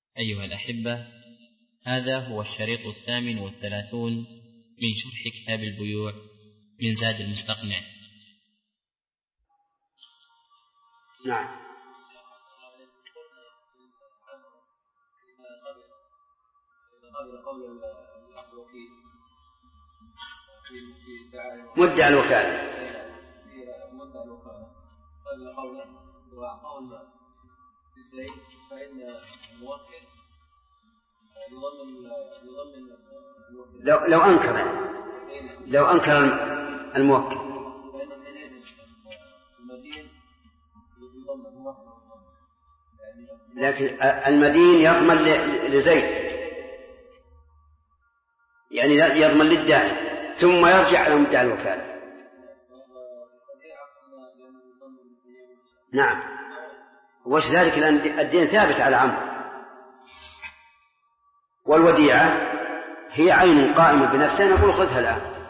أيها الأحبة، هذا هو الشريط 38 من شرح كتاب البيوع من زاد المستقنع. نعم. مدعي الوكالة لو أنكر الموكل لكن المدين يضمن لزيد، يعني يضمن للداعي ثم يرجع على مدعي الوكالة. نعم. وش ذلك؟ لأن الدين ثابت على عمرو، والوديعة هي عين قائمة بنفسها، نقول خذها الآن.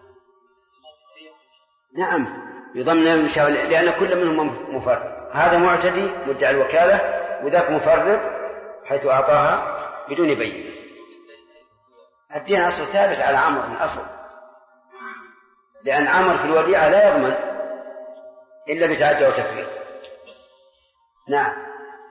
نعم يضمن لأن كل منهم مفرط، هذا معتدي مدعي الوكالة وذاك مفرط حيث أعطاها بدون بينة. الدين أصل ثابت على عمرو من أصل، لأن عمرو في الوديعة لا يضمن إلا بتعدي وتفريط. نعم.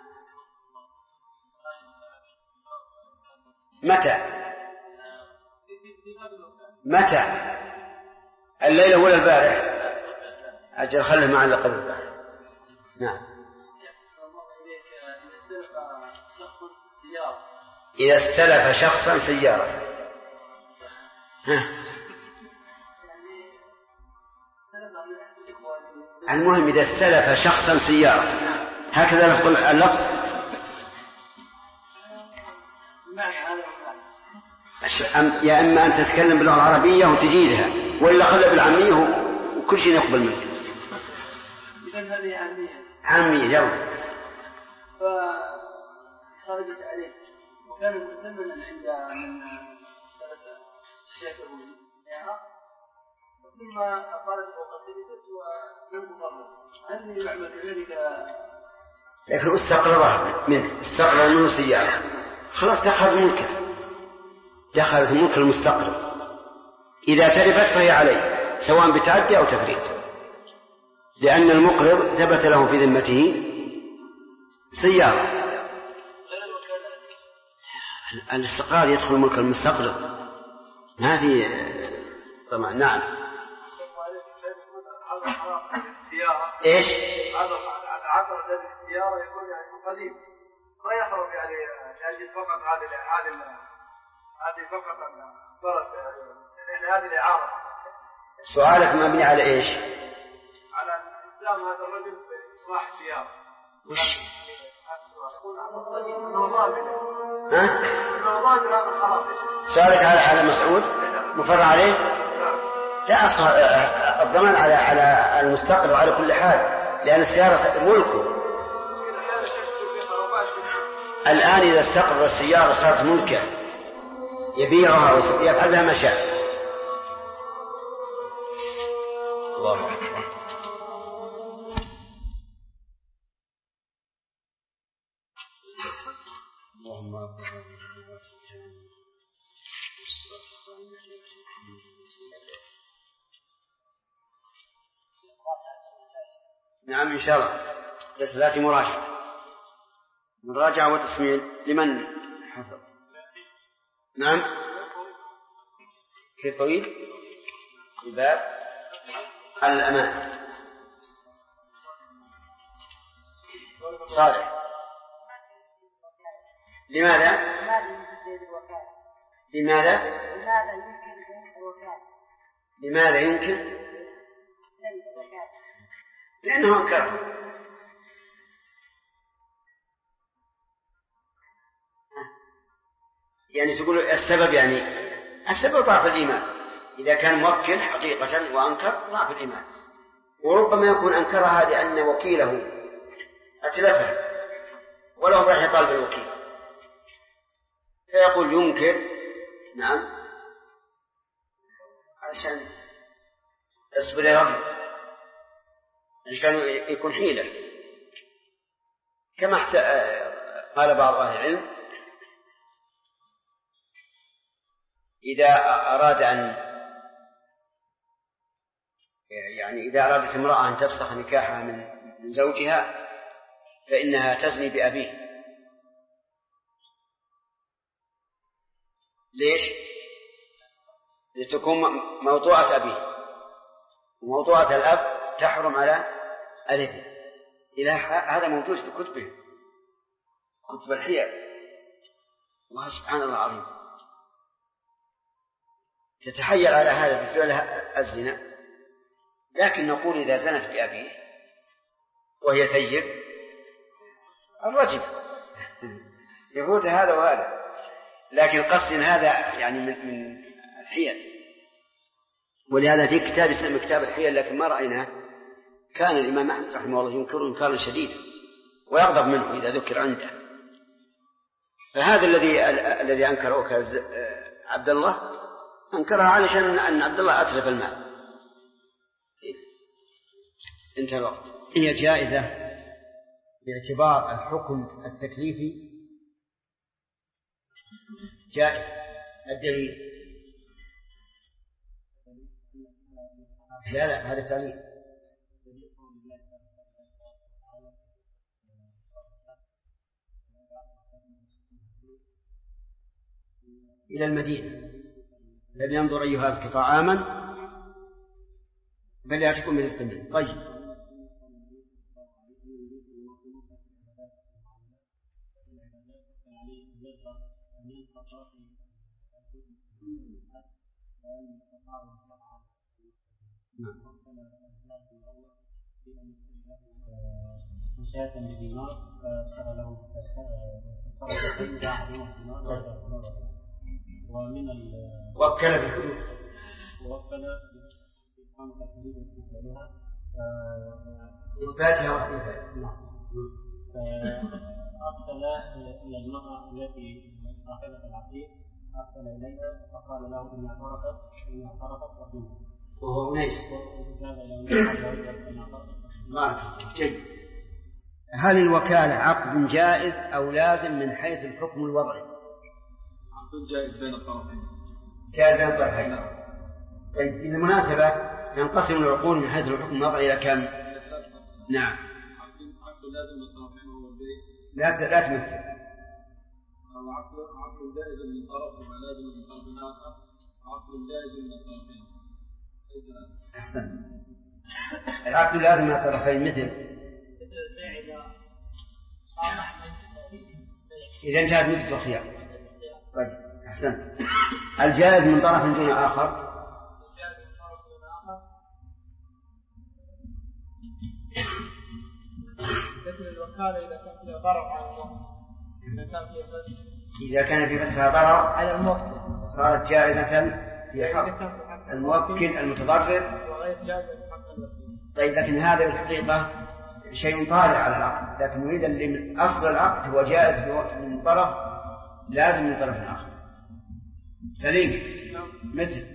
متى الليلة ولا البارح؟ أجل خله معنا قبل البارح. نعم. إذا استلف شخصا سيارة المهم إذا استلف شخصا سيارة، هكذا نقول اللفظ. يا إما أن تتكلم باللغة العربية وتجيدها، وإلا خلها بالعامية وكل شيء يقبل منك. إذن هذه عامية يلا. فخرجت عليه وكان مؤتمنا عند من الشيخ ثم قالت وقتلت ولم تفرق، هل يعمل كذلك؟ لكن استقرضها منه، استقرض منه سيارة، خلاص دخل ملكه، دخلت ملك المستقرض. إذا تلفت فهي عليه سواء بتعدي أو تفريط، لأن المقرض ثبت له في ذمته سيارة. الاستقرار يدخل ملك المستقرض هذه طبعا. نعم. ايش؟ العقد الذي في السيارة يكون يعني قديم ما يخرج يعني يجد فقط هذه فقط صارت يعني هذه الإعارة. سؤالك مبني على ايش؟ على إسلام هذا الرجل في إصلاح السيارة. وش؟ سؤالك على مسعود مفر عليه؟ لا، أصلا الضمان على المستقرض على كل حال، لأن السيارة ملكه. الآن إذا استقرض السيارة صارت ملكه، يبيعها ويفعل بها ما شاء. الله أكبر. نعم إن شاء الله، بس ذاتي مراجعة وتسميع لمن حفظ. نعم. كيف طويل؟ الباب الأمان. صالح. لماذا يمكن؟ لأنه أنكره. يعني تقول السبب، يعني السبب ضعف الإيمان. إذا كان موكل حقيقة وأنكر ضعف الإيمان، وربما يكون أنكرها لأن وكيله أتلفه ولو راح يطالب الوكيل فيقول ينكر. نعم، عشان اصبر يا رب، عشان يكون حيلة. كما قال بعض أهل العلم إذا أراد إذا أرادت امرأة أن تفسخ نكاحها من زوجها فإنها تزني بأبيه. ليش؟ لتكون موضوعة أبيه، وموضوعة الأب تحرم على الابن. هذا موجود في كتب الحيل، سبحان الله العظيم. تتحيل على هذا بفعل الزنا، لكن نقول إذا زنت بأبيه وهي ثيب الرجل يفوت هذا وهذا، لكن قصد هذا يعني من الحيل. ولهذا في كتاب اسمه كتاب الحيل، لكن ما رأيناه. كان الإمام أحمد رحمه الله ينكره إنكارا شديدا ويغضب منه إذا ذكر عنده. فهذا الذي أنكره عبد الله أنكرها علشان أن عبد الله أتلف المال. انتهى الوقت. هي جائزة باعتبار الحكم التكليفي جائز. الدليل لا هذا تعليل. إلى المدينة فلينظر أيها أزكى طعاما فليأتكم بالاستماع. طيب شاة بدينار فأسأل له ومن وكل بالحدود بإقامة الحدود واستيفائها إثباتها واستيفائها. أرسل إلى المرأة التي صاحبة العقيق، أرسل إليها فقال له إنها فرقت رحمها وهو ليش جيد. هل الوكالة عقد جائز أو لازم من حيث الحكم الوضعي؟ عقد جائز بين الطرفين. جائز بين الطرفين. طيب بالمناسبة ينقسم العقود من حيث الحكم الوضعي إلى كم؟ نعم. عقد لازم من الطرفين هو البيت. لا تمثل. عقد جائز من طرف وما لازم من طرف آخر. عقد جائز من الطرفين. أحسن. العقد لازم من الطرفين مثل إذا انتهت مدة الخيار. طيب أحسنت. الجائز من طرف دون آخر مثل الوكالة إذا كان فيها ضرر على الموكل. إذا كان في مسها ضرر على الموكل صارت جائزة في حق الموكل المتضرر وغير جائزة في حق الوكيل. طيب لكن هذا بالحقيقة شيء طارئ على العقد، لكن نريد اللي من أصل العقد هو جائز من طرف لازم من طرف آخر. سليم مثل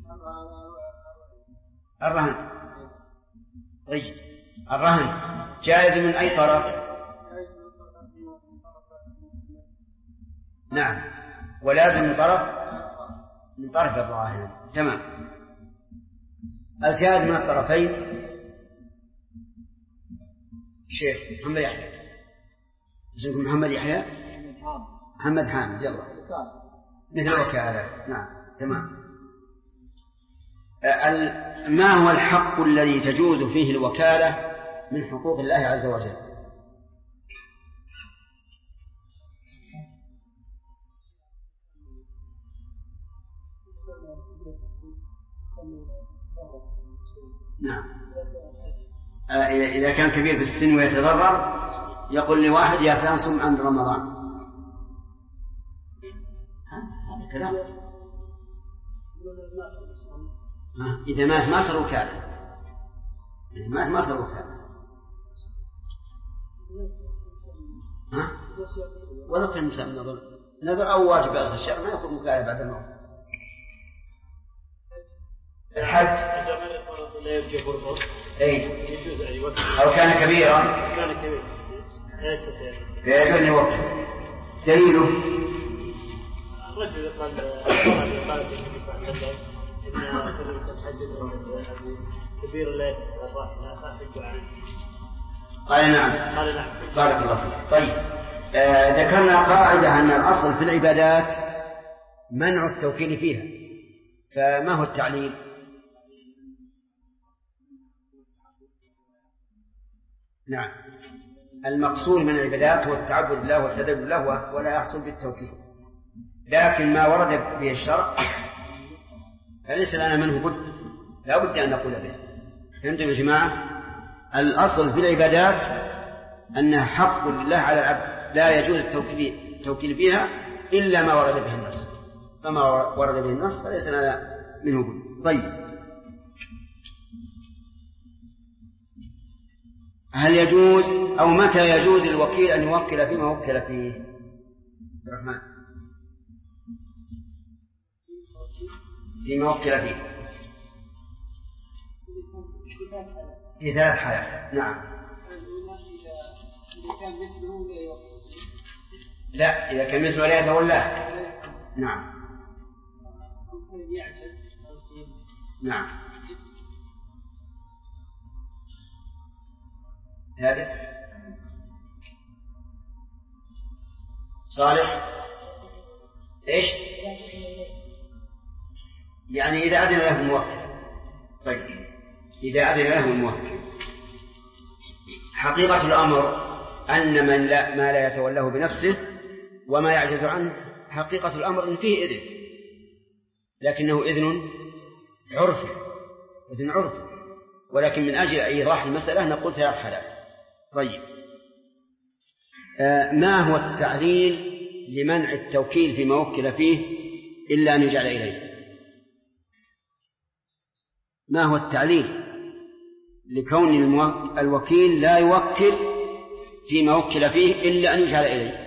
الرهن. طيب الرهن جائز من أي طرف؟ نعم ولازم من طرف الراهن. تمام. الجائز من الطرفين شيخ محمد يحيى. اسمكم محمد يحيى؟ محمد حامد. يلا مثل وكالة. نعم تمام. ما هو الحق الذي تجوز فيه الوكالة من حقوق الله عز وجل؟ نعم. إذا كان كبير في السن ويتضرر يقول لواحد يا فلان صم عند رمضان. هذا كلام. إذا مات ما صار وكالة. إذا مات ما صار وكالة. ولو كان نساء نظر أو واجب أصل الشرع ما يكون وكالة بعد الموت. الحج أو كان كبيرا فيجوز وقف دليله الرجل قال النبي صلى الله عليه وسلم إن كبير الحج كبير الليل الراحلة فأحج عنه. قال نعم. بارك الله فيك. طيب ذكرنا قاعدة أن الأصل في العبادات منع التوكيل فيها، فما هو التعليل؟ نعم، المقصود من العبادات هو التعبد لله والتذلل له ولا يحصل بالتوكيد، لكن ما ورد به الشرع فليس لنا منه بد، لا بد أن نقول به. فهمتم يا جماعة؟ الأصل في العبادات أنها حق لله على العبد، لا يجوز التوكيل فيها إلا ما ورد به النص، فما ورد به النص فليس لنا منه بد. طيب، هل يجوز أو متى يجوز الوكيل أن يوكل فيما وكل فيه؟ الرحمن فيما وكل فيه في 3 حالات. نعم. لا، إذا كان مثله لا يتولاه. نعم. نعم. ثالث صالح ايش؟ يعني إذا أذن له الموكل. طيب، إذا أذن له الموكل، حقيقة الأمر أن ما لا يتولاه بنفسه وما يعجز عنه، حقيقة الأمر أن فيه إذن، لكنه إذن عرفي، ولكن من أجل إيضاح المسألة نقول 3 حالات. طيب، ما هو التعليل لمنع التوكيل فيما وكل فيه إلا أن يجعل إليه؟ ما هو التعليل لكون الوكيل لا يوكل فيما وكل فيه إلا أن يجعل إليه؟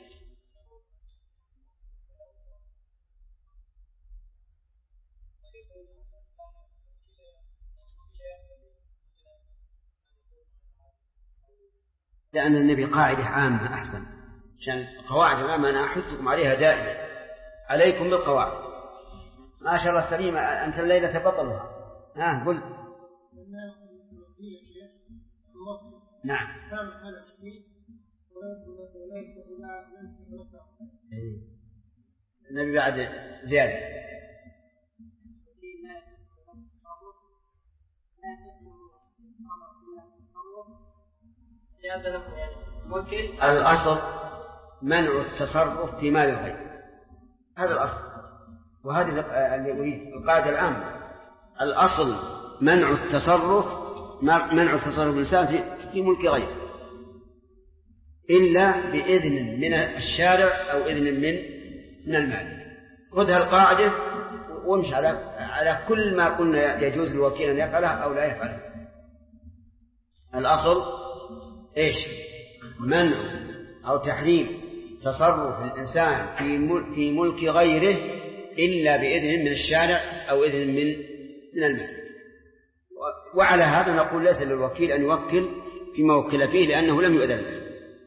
لأن النبي قاعدة عامة أحسن، عشان القواعد العامة أنا أحثكم عليها دائما، عليكم بالقواعد. ما شاء الله سليمة، أنت الليلة بطلها. قل. نعم. النبي بعد زيادة. الأصل منع التصرف في مال الغير، هذا الأصل، وهذه اللي أريد القاعدة العامة. الأصل منع التصرف الإنسان في ملك غيره إلا بإذن من الشارع أو إذن من المال. خذها القاعدة وامشي على كل ما قلنا يجوز للوكيل أن يفعله أو لا يفعله. الأصل إيش؟ منع أو تحريم تصرف الإنسان في ملك غيره إلا بإذن من الشارع أو إذن من المال. وعلى هذا نقول ليس للوكيل أن يوكل فيما وكل فيه لأنه لم يؤذن له.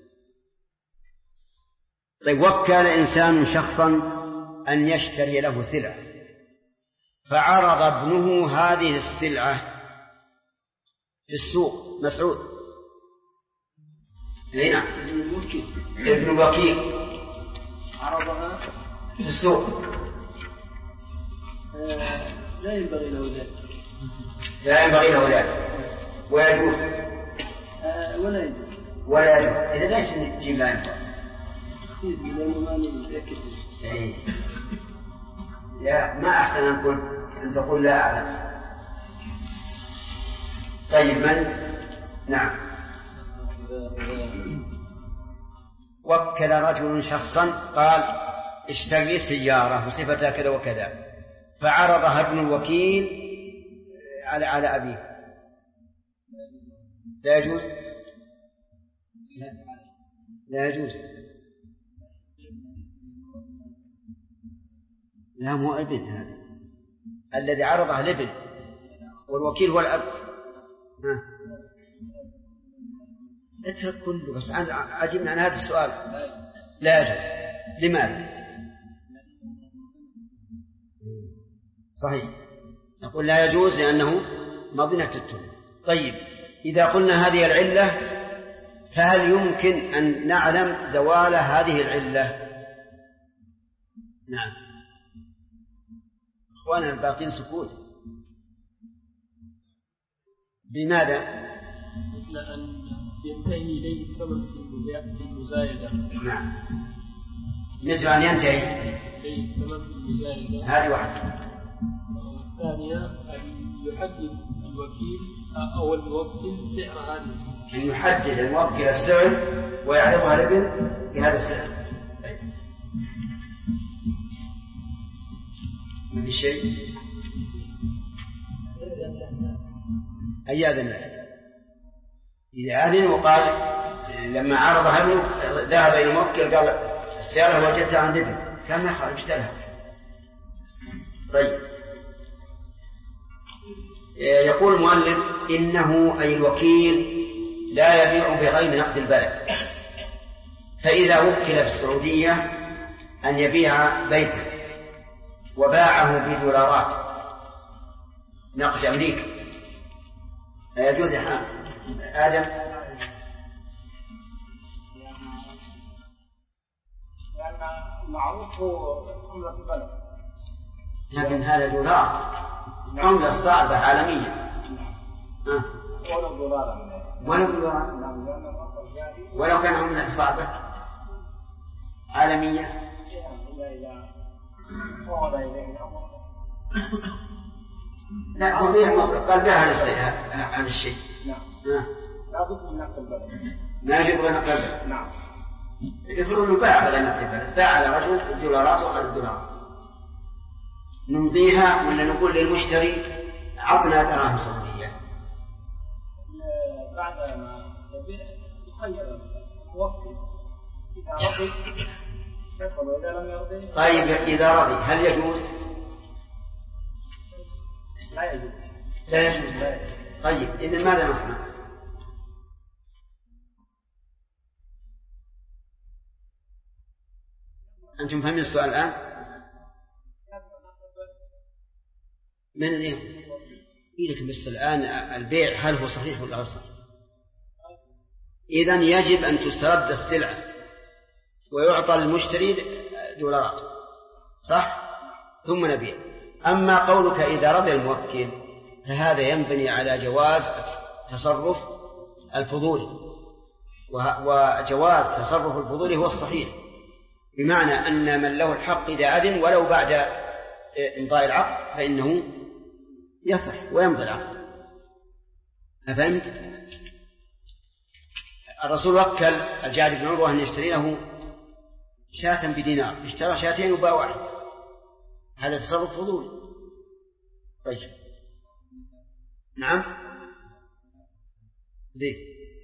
طيب، وكل إنسان شخصا أن يشتري له سلعة، فعرض ابنه هذه السلعة في السوق. مسعود نعم، ابن وكيل عرضها في السوق. لا ينبغي له ذلك. ويجوز ولا يجوز. إذا ليش نجيب لا ينبغي؟ لا، ما أحسن أن تقول لا أعلم. طيب، من؟ نعم. وكل رجل شخصا قال اشتري سيارة وصفتها كذا وكذا، فعرضها ابن الوكيل على أبيه. لا يجوز. لا يجوز. لا، مو ابن هذا الذي عرضها الابن والوكيل هو الأب. اترك كله، بس عجبنا عن هذا السؤال. لا يجوز. لماذا؟ صحيح، نقول لا يجوز لأنه مظنة التهم. طيب إذا قلنا هذه العلة فهل يمكن أن نعلم زوال هذه العلة؟ نعم. أخوانا الباقين سكوت. بماذا؟ مثل أن ينتهي إليه السبب في المزايدة. نعم، مثل أن ينتهي إليه السبب في المزايدة، هذه واحدة. الثانية أن يحدد الوكيل أو الموكل سعر هذه، أن يحدد الموكل السعر ويعرضها الابن بهذا السعر. ما في شيء أي أذن له إذا أذن وقال لما عرضها ابنه ذهب إلى الموكل قال السيارة وجدتها عند ابني كان ما يخرج اشتراها. طيب يقول المؤلف إنه أي الوكيل لا يبيع بغير نقد البلد، فإذا وكل بالسعودية أن يبيع بيته وباعه بدولارات نقد أمريكا لا يجوز آدم؟ لأن معروف عملة البلد، لكن هذا دولار عملة صعبة عالمية. ولو دولارا ولو كان عملة صعبة عالمية لا قلبها على الشيء. لا بد من نقل البلد، ما يجب غير نقل البلد. نعم. يفرض انه باع غير نقل البلد، باع على رجل الدولارات وأخذ الدولارات، نمضيها ولا نقول للمشتري عطنا دراهم سعودية؟ بعد ما يبيع يخير الموكل إذا رضي يقبل وإذا لم يرضي. طيب إذا رضي هل يجوز؟ لا يجوز. لا يجوز. طيب إذن ماذا نصنع؟ أنتم فهمين السؤال الآن؟ من اليوم لكن بس الآن البيع هل هو صحيح ولا غير صحيح؟ إذن يجب أن تسترد السلعة ويعطى المشتري دولارات، صح؟ ثم نبيع. أما قولك إذا رضي الموكل فهذا ينبني على جواز تصرف الفضولي، وجواز تصرف الفضولي هو الصحيح، بمعنى أن من له الحق إذا أذن ولو بعد إمضاء العقد فإنه يصح ويمضي العقد. أفهمت؟ الرسول وكل الجاري بن عروة أن يشتري له شاة بدينار، اشترى شاتين وباع واحد، هذا تصرف فضولي. طيب نعم ذي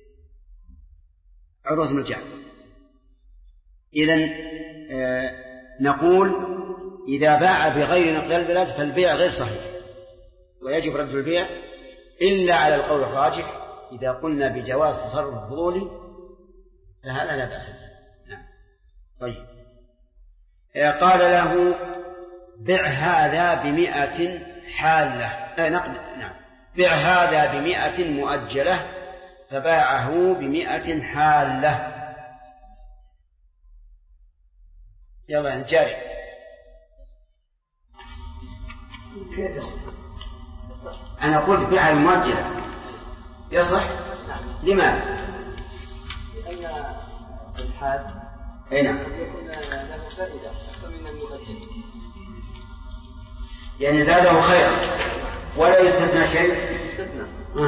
عروة بن الجعد. إذن نقول إذا باع بغير نقد البلد فالبيع غير صحيح ويجب رد البيع إلا على القول الراجح إذا قلنا بجواز تصرف الفضولي فهذا لا بأس به. نعم. طيب قال له بع هذا ب100 حالة نقد، نعم، بع هذا ب100 مؤجلة، فباعه ب100 حالة. يلا نجاري كيف يصح؟ أنا قلت بيع المؤجلة يصح؟ لماذا؟ لأن الحال نعم يكون له فائدة أكثر من المؤجل، يعني زاده خيرا ولا يستثنى شيء. يستثنى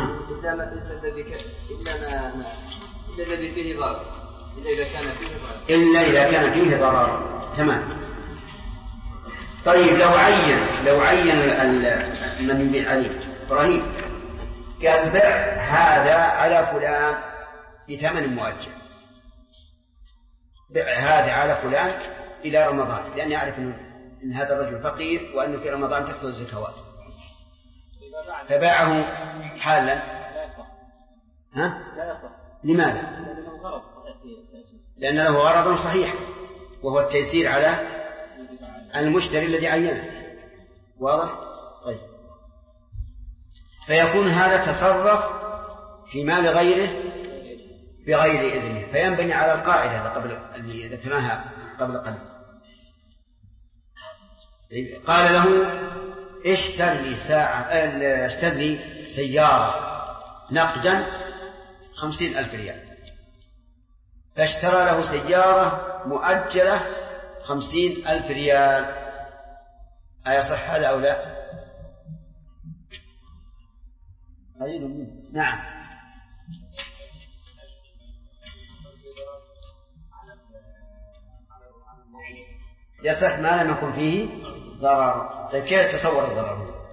إلا الذي فيه ضرر، إلا إذا كان فيه ضرر. تمام. طيب لو عين من يبيع عليه إبراهيم قال بع هذا على فلان بثمن مؤجل، بع هذا على فلان إلى رمضان، لأن يعرف إن هذا الرجل فقير وأنه في رمضان تكثر الزكوات، فباعه حالا. ها؟ لماذا؟ لأن له غرض صحيح وهو التيسير على المشتري الذي عينه. واضح؟ طيب. فيكون هذا تصرف في مال غيره بغير إذنه، فينبني على القاعدة اللي ذكرناها قبل قليل. قال له اشتر لي سيارة نقدا 50,000 ريال، فاشترى له سيارة مؤجلة 50,000 ريال. أيصح هذا أو لا؟ نعم. يصح ما لم يكن فيه ضرر. طيب كيف تصور الضرر؟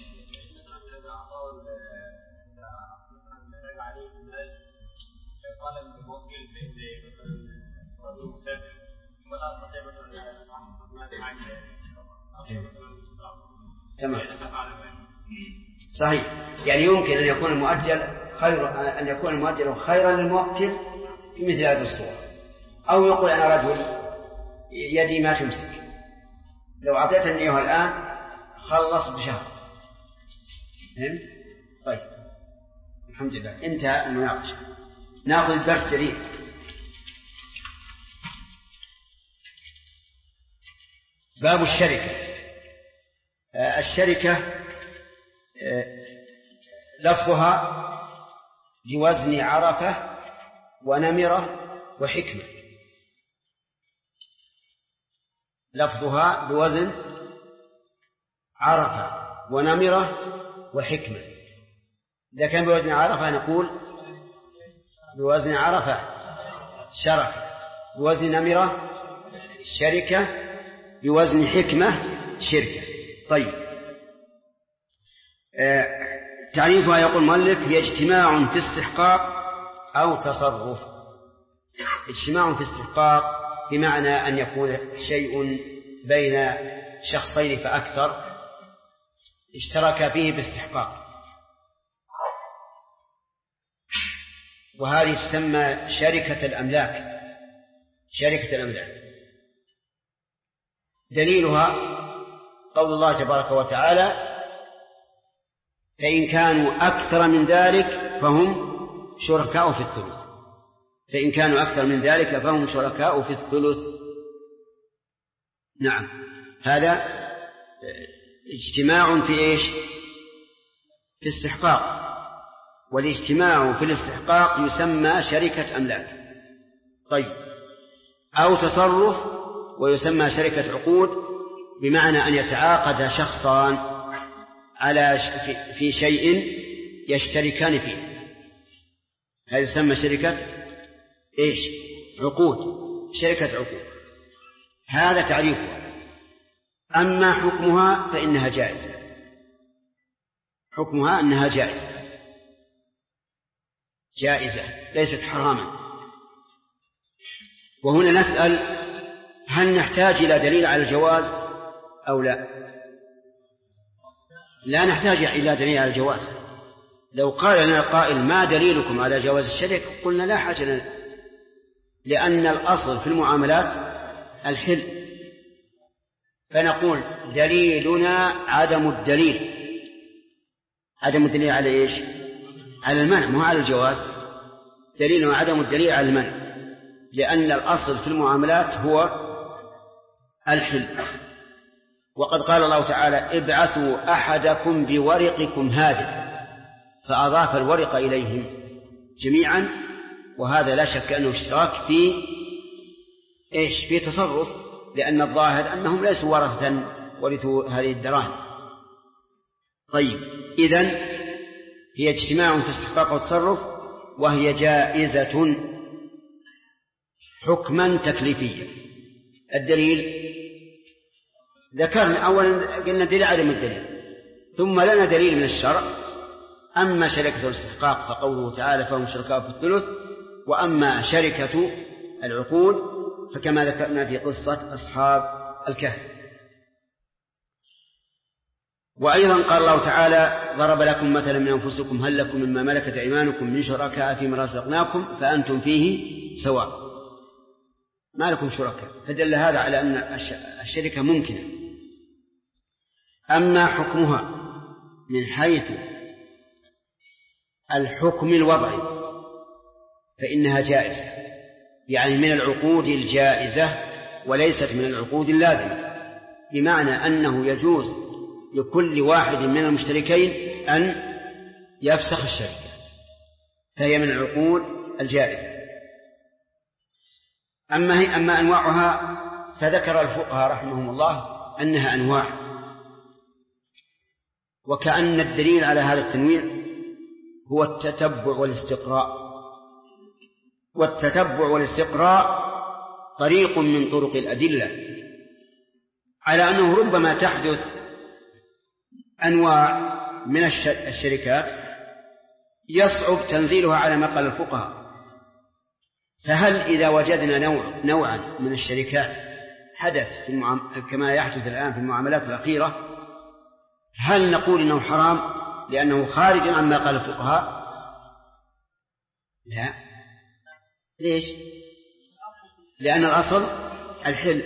تمام صحيح. يعني يمكن أن يكون المؤجل خيرا للموكل في مثل هذه الصورة، أو يقول أنا رجل يدي ما تمسك، لو أعطيتني إياه الآن خلص بشهر. طيب الحمد لله انتهى المناقشة. نأخذ الدرس جديد. باب الشركة. الشركة لفظها بوزن عرفة ونمرة وحكمة. لفظها بوزن عرفة ونمرة وحكمة. إذا كان بوزن عرفة نقول بوزن عرفة شركة، بوزن نمرة شركة، بوزن حكمة شركة. طيب تعريفها يقول المؤلف هي اجتماع في استحقاق أو تصرف. اجتماع في استحقاق بمعنى أن يكون شيء بين شخصين فأكثر اشترك فيه باستحقاق، وهذه تسمى شركة الأملاك. شركة الأملاك دليلها قول الله تبارك وتعالى فإن كانوا أكثر من ذلك فهم شركاء في الثلث. فإن كانوا أكثر من ذلك فهم شركاء في الثلث. نعم هذا اجتماع في إيش؟ في استحقاق. والاجتماع في الاستحقاق يسمى شركة أملاك. طيب أو تصرف ويسمى شركة عقود، بمعنى أن يتعاقد شخصان على في شيء يشتركان فيه، هذا يسمى شركة إيش؟ عقود. شركة عقود هذا تعريفها. أما حكمها فإنها جائزة. حكمها أنها جائزة، جائزة ليست حراما. وهنا نسأل هل نحتاج إلى دليل على الجواز أو لا؟ لا نحتاج إلى دليل على الجواز. لو قال لنا قائل ما دليلكم على جواز الشركة قلنا لا حاجة لنا، لأن الأصل في المعاملات الحل، فنقول دليلنا عدم الدليل. عدم الدليل على إيش؟ على المنع، مو على الجواز. دليلنا عدم الدليل على المنع، لأن الأصل في المعاملات هو الحل. وقد قال الله تعالى ابعثوا أحدكم بورقكم هذا، فأضاف الورق إليهم جميعا، وهذا لا شك أنه اشتراك في إيش؟ في تصرف، لأن الظاهر أنهم ليسوا ورثة ورثوا هذه الدراهم. طيب إذن هي اجتماع في استحقاق وتصرف، وهي جائزة حكما تكليفيا. الدليل ذكرنا أولا قلنا دليل عدم الدليل، ثم لنا دليل من الشرع. أما شركة الاستحقاق فقوله تعالى فهم شركاء في الثلث، وأما شركة العقود فكما ذكرنا في قصة أصحاب الكهف. وأيضا قال الله تعالى ضرب لكم مثلا من أنفسكم هل لكم مما ملكت أيمانكم من شركاء فيما رزقناكم فأنتم فيه سواء، ما لكم شركاء، فدل هذا على أن الشركة ممكنة. أما حكمها من حيث الحكم الوضعي فإنها جائزة، يعني من العقود الجائزة وليست من العقود اللازمة، بمعنى أنه يجوز لكل واحد من المشتركين أن يفسخ الشركة، فهي من العقود الجائزة. أما أنواعها فذكر الفقهاء رحمهم الله أنها أنواع، وكأن الدليل على هذا التنويع هو التتبع والاستقراء، والتتبع والاستقراء طريق من طرق الأدلة على أنه ربما تحدث أنواع من الشركات يصعب تنزيلها على ما قال الفقهاء. فهل إذا وجدنا نوعا من الشركات حدث كما يحدث الآن في المعاملات الأخيرة، هل نقول إنه حرام لأنه خارج عما قال الفقهاء؟ لا. ليش؟ لأن الأصل الحل،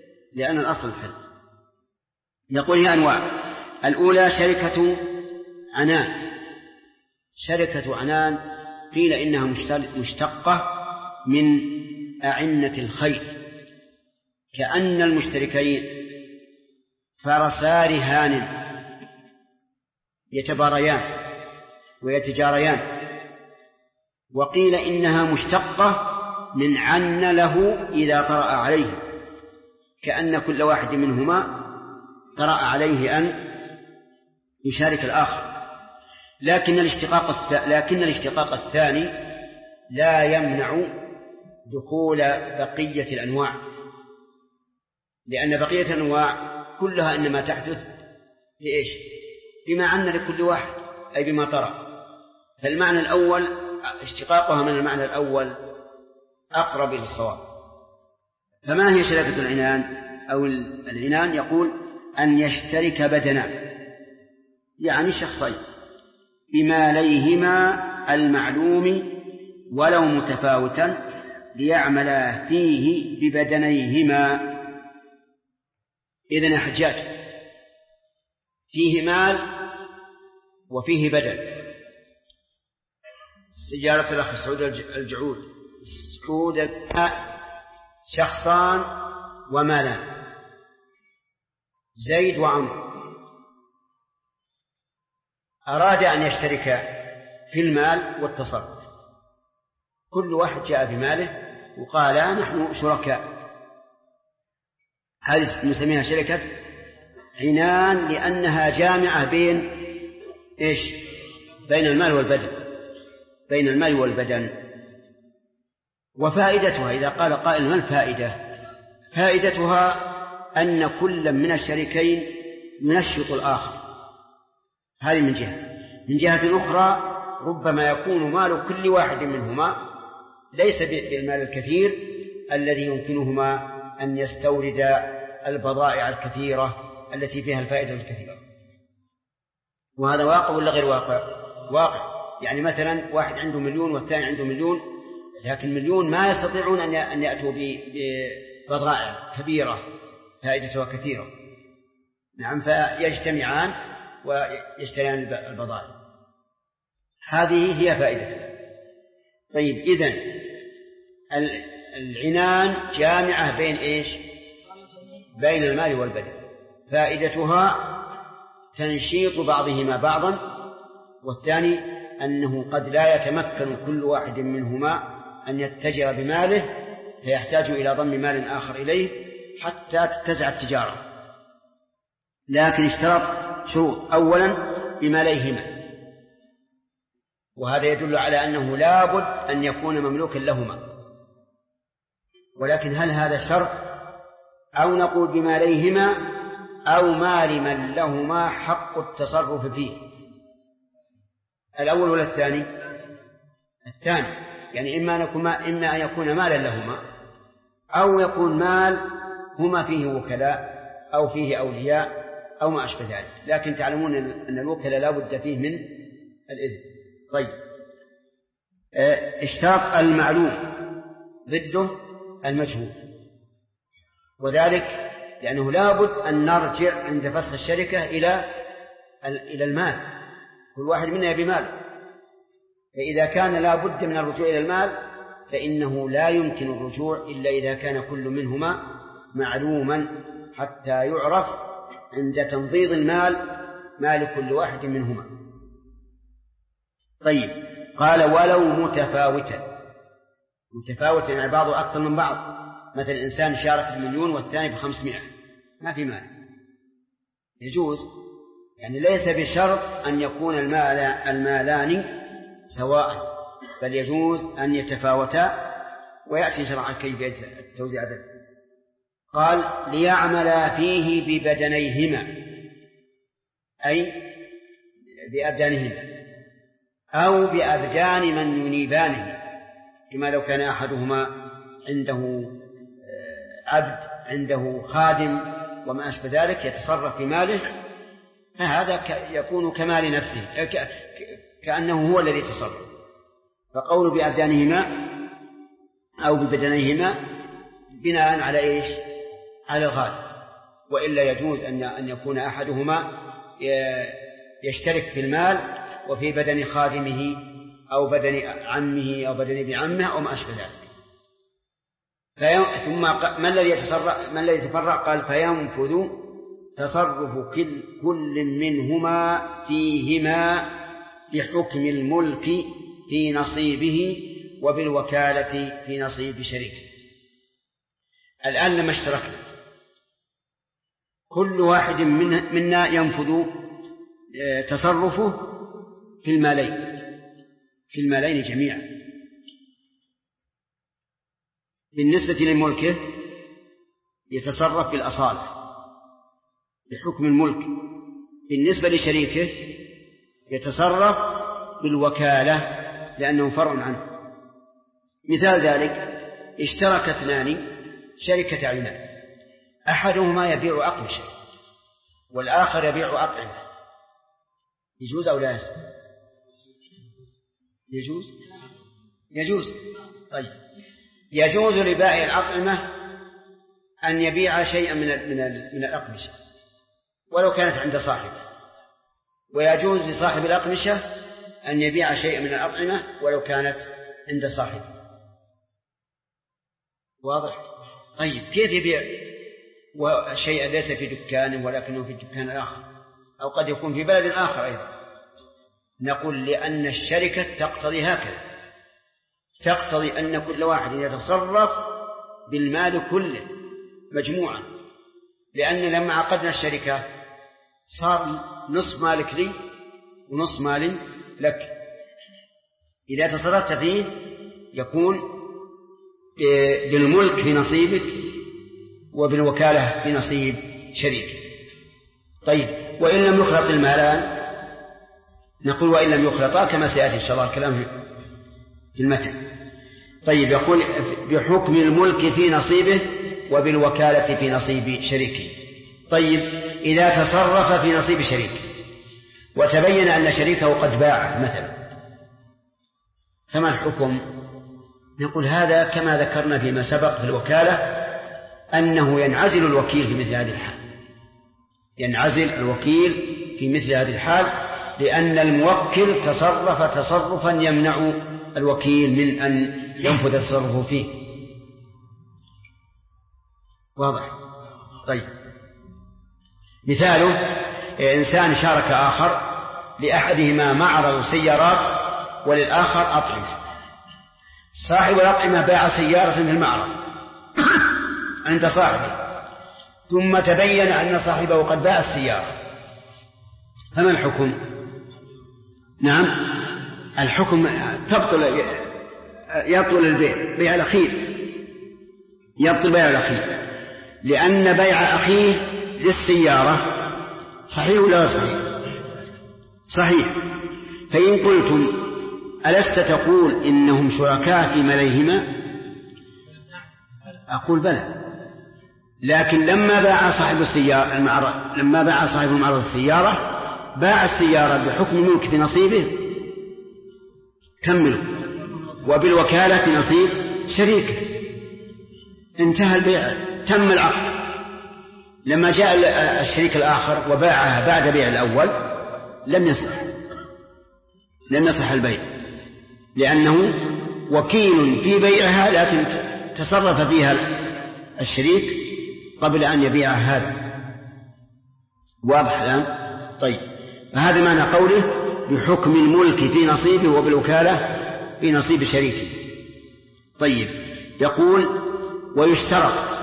يقول هي أنواع. الأولى شركة عنان. شركة عنان قيل إنها مشتقة من أعنة الخيل، كأن المشتركين فرسا رهان يتباريان ويتجاريان. وقيل إنها مشتقة من عن له إذا طرأ عليه، كأن كل واحد منهما طرأ عليه أن يشارك الآخر. لكن الاشتقاق الثاني لا يمنع دخول بقية الأنواع، لأن بقية الأنواع كلها إنما تحدث بإيش؟ بما عن لكل واحد، أي بما طرأ. فالمعنى الأول اشتقاقها من المعنى الأول أقرب إلى الصواب. فما هي شركة العنان أو العنان؟ يقول أن يشترك بدنان، يعني شخصين، بماليهما المعلوم ولو متفاوتا ليعملا فيه ببدنيهما. إذن حجاج فيه مال وفيه بدن. سجارة الأخ سعود الجعود، سعود شخصان ومالان، زيد وعمر، أراد أن يشترك في المال والتصرف. كل واحد جاء بماله وقال نحن شركاء. هذه نسميها شركة عنان، لأنها جامعة بين إيش؟ بين المال والبدن. وفائدتها إذا قال قائل ما الفائدة؟ فائدتها أن كل من الشريكين ينشط الآخر. هذه من جهة. من جهة أخرى ربما يكون مال كل واحد منهما ليس بالمال الكثير الذي يمكنهما أن يستورد البضائع الكثيرة التي فيها الفائدة الكثيرة. وهذا واقع ولا غير واقع؟ واقع. يعني مثلا واحد عنده 1,000,000 والثاني عنده 1,000,000، لكن 1,000,000 ما يستطيعون أن يأتوا ببضائع كبيرة فائدتها كثيرة. نعم، فيجتمعان ويشتريان البضائع. هذه هي فائدتها. طيب، إذن العنان جامعة بين إيش؟ بين المال والبدن. فائدتها تنشيط بعضهما بعضا، والثاني أنه قد لا يتمكن كل واحد منهما أن يتجر بماله، فيحتاج إلى ضم مال آخر إليه حتى تتسع التجارة. لكن اشترط شروط. أولا بماليهما، وهذا يدل على أنه لابد أن يكون مملوكا لهما. ولكن هل هذا شرط، أو نقول بماليهما أو مال من لهما حق التصرف فيه؟ الأول ولا الثاني؟ الثاني. يعني إما أن يكون مالا لهما، أو يكون مال هما فيه وكلاء أو فيه أولياء أو ما أشبه ذلك. لكن تعلمون أن الوكلاء لا بد فيه من الإذن. طيب، اشتراط المعلوم ضده المجهول، وذلك لأنه لا بد أن نرجع عند فصل الشركة إلى إلى المال، كل واحد منا يبي مال، فإذا كان لا بد من الرجوع إلى المال فإنه لا يمكن الرجوع إلا إذا كان كل منهما معلوما حتى يعرف عند تنضيض المال مال كل واحد منهما. طيب، قال ولو متفاوتا. متفاوتا يعني بعضه أكثر من بعض، مثل إنسان شارك ب1,000,000 والثاني ب500، ما في مال، يجوز، يعني ليس بشرط أن يكون المالان سواء، بل يجوز أن يتفاوتا، ويأتي شرعا كيف توزيع ذلك. قال ليعمل فيه ببدنيهما، أي بأبدانهما أو بأبدان من ينيبانه، كما لو كان أحدهما عنده عبد، عنده خادم وما أشبه ذلك يتصرف في ماله، فهذا يكون كمال نفسه، كأنه هو الذي يتصرف. فقول بأبدانهما أو ببدنيهما بناء على إيش؟ على الغالب، وإلا يجوز أن يكون أحدهما يشترك في المال وفي بدن خادمه أو بدن عمه أو بدن ابن عمه أو ما أشبه ذلك. ثم ما الذي يتفرع؟ قال فينفذ تصرف كل منهما فيهما بحكم الملك في نصيبه وبالوكالة في نصيب شريكه. الآن لما اشتركنا كل واحد منا ينفذ تصرفه في المالين جميعا. بالنسبة لملكه يتصرف بالأصالة بحكم الملك، بالنسبة لشريكه يتصرف بالوكالة لأنه فرع عنه. مثال ذلك اشترك اثنان شركة عنان، أحدهما يبيع أقمشة والآخر يبيع أطعمة، يجوز أو لا يجوز؟ يجوز. طيب، يجوز لبائع الأطعمة أن يبيع شيئا من الأقمشة ولو كانت عند صاحبه، ويجوز لصاحب الأقمشة أن يبيع شيئا من الأطعمة ولو كانت عند صاحبه. واضح؟ طيب، كيف يبيع شيئا ليس في دكان ولكنه في دكان آخر، أو قد يكون في بلد آخر أيضا؟ نقول لأن الشركة تقتضي هكذا، تقتضي أن كل واحد يتصرف بالمال كله مجموعا، لأن لما عقدنا الشركة صار نصف مالك لي ونصف مال لك، إذا تصرفت فيه يكون بالملك في نصيبك وبالوكالة في نصيب شريك. طيب، وإن لم يخلط المالان نقول وإن لم يخلطا كما سيأتي إن شاء الله الكلام في المتن. طيب، يقول بحكم الملك في نصيبه وبالوكالة في نصيب شريكه. طيب، إذا تصرف في نصيب شريك وتبين أن شريكه قد باع مثلا، فما الحكم؟ نقول هذا كما ذكرنا فيما سبق في الوكالة أنه ينعزل الوكيل في مثل هذه الحال، ينعزل الوكيل في مثل هذه الحال، لأن الموكل تصرف تصرفا يمنع الوكيل من أن ينفذ تصرفه فيه. واضح؟ طيب، مثاله إنسان شارك آخر، لأحدهما معرض سيارات وللآخر أطعمة، صاحب الأطعمة باع سيارة في المعرض عند صاحبه، ثم تبين أن صاحبه قد باع السيارة، فما الحكم؟ نعم، الحكم يبطل البيع، بيع الأخير يبطل بيع الأخير، لأن بيع أخيه للسيارة صحيح ولا صحيح؟ صحيح. فإن قلتم ألست تقول إنهم شركاء في ماليهما؟ أقول بلى، لكن لما باع صاحب السيارة لما باع صاحب المعرض السيارة باع السيارة بحكم الملك في نصيبه كمله، وبالوكالة في نصيب شريكه، انتهى البيع، تم العقد. لما جاء الشريك الآخر وباعها بعد بيع الأول لم يصح البيع، لأنه وكيل في بيعها، لكن تصرف فيها الشريك قبل أن يبيع هذا. واضح الآن؟ طيب، فهذا معنى قوله بحكم الملك في نصيبه وبالوكالة في نصيب شريكه. طيب، يقول ويشترط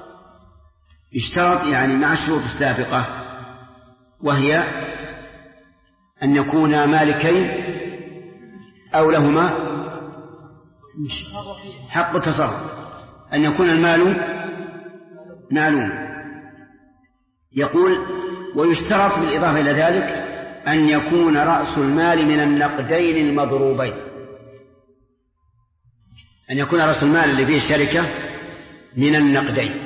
يعني مع الشروط السابقة، وهي أن يكونا مالكين أو لهما حق التصرف، أن يكون المال معلوم. يقول ويشترط بالإضافة إلى ذلك أن يكون رأس المال من النقدين المضروبين، أن يكون رأس المال اللي فيه الشركة من النقدين،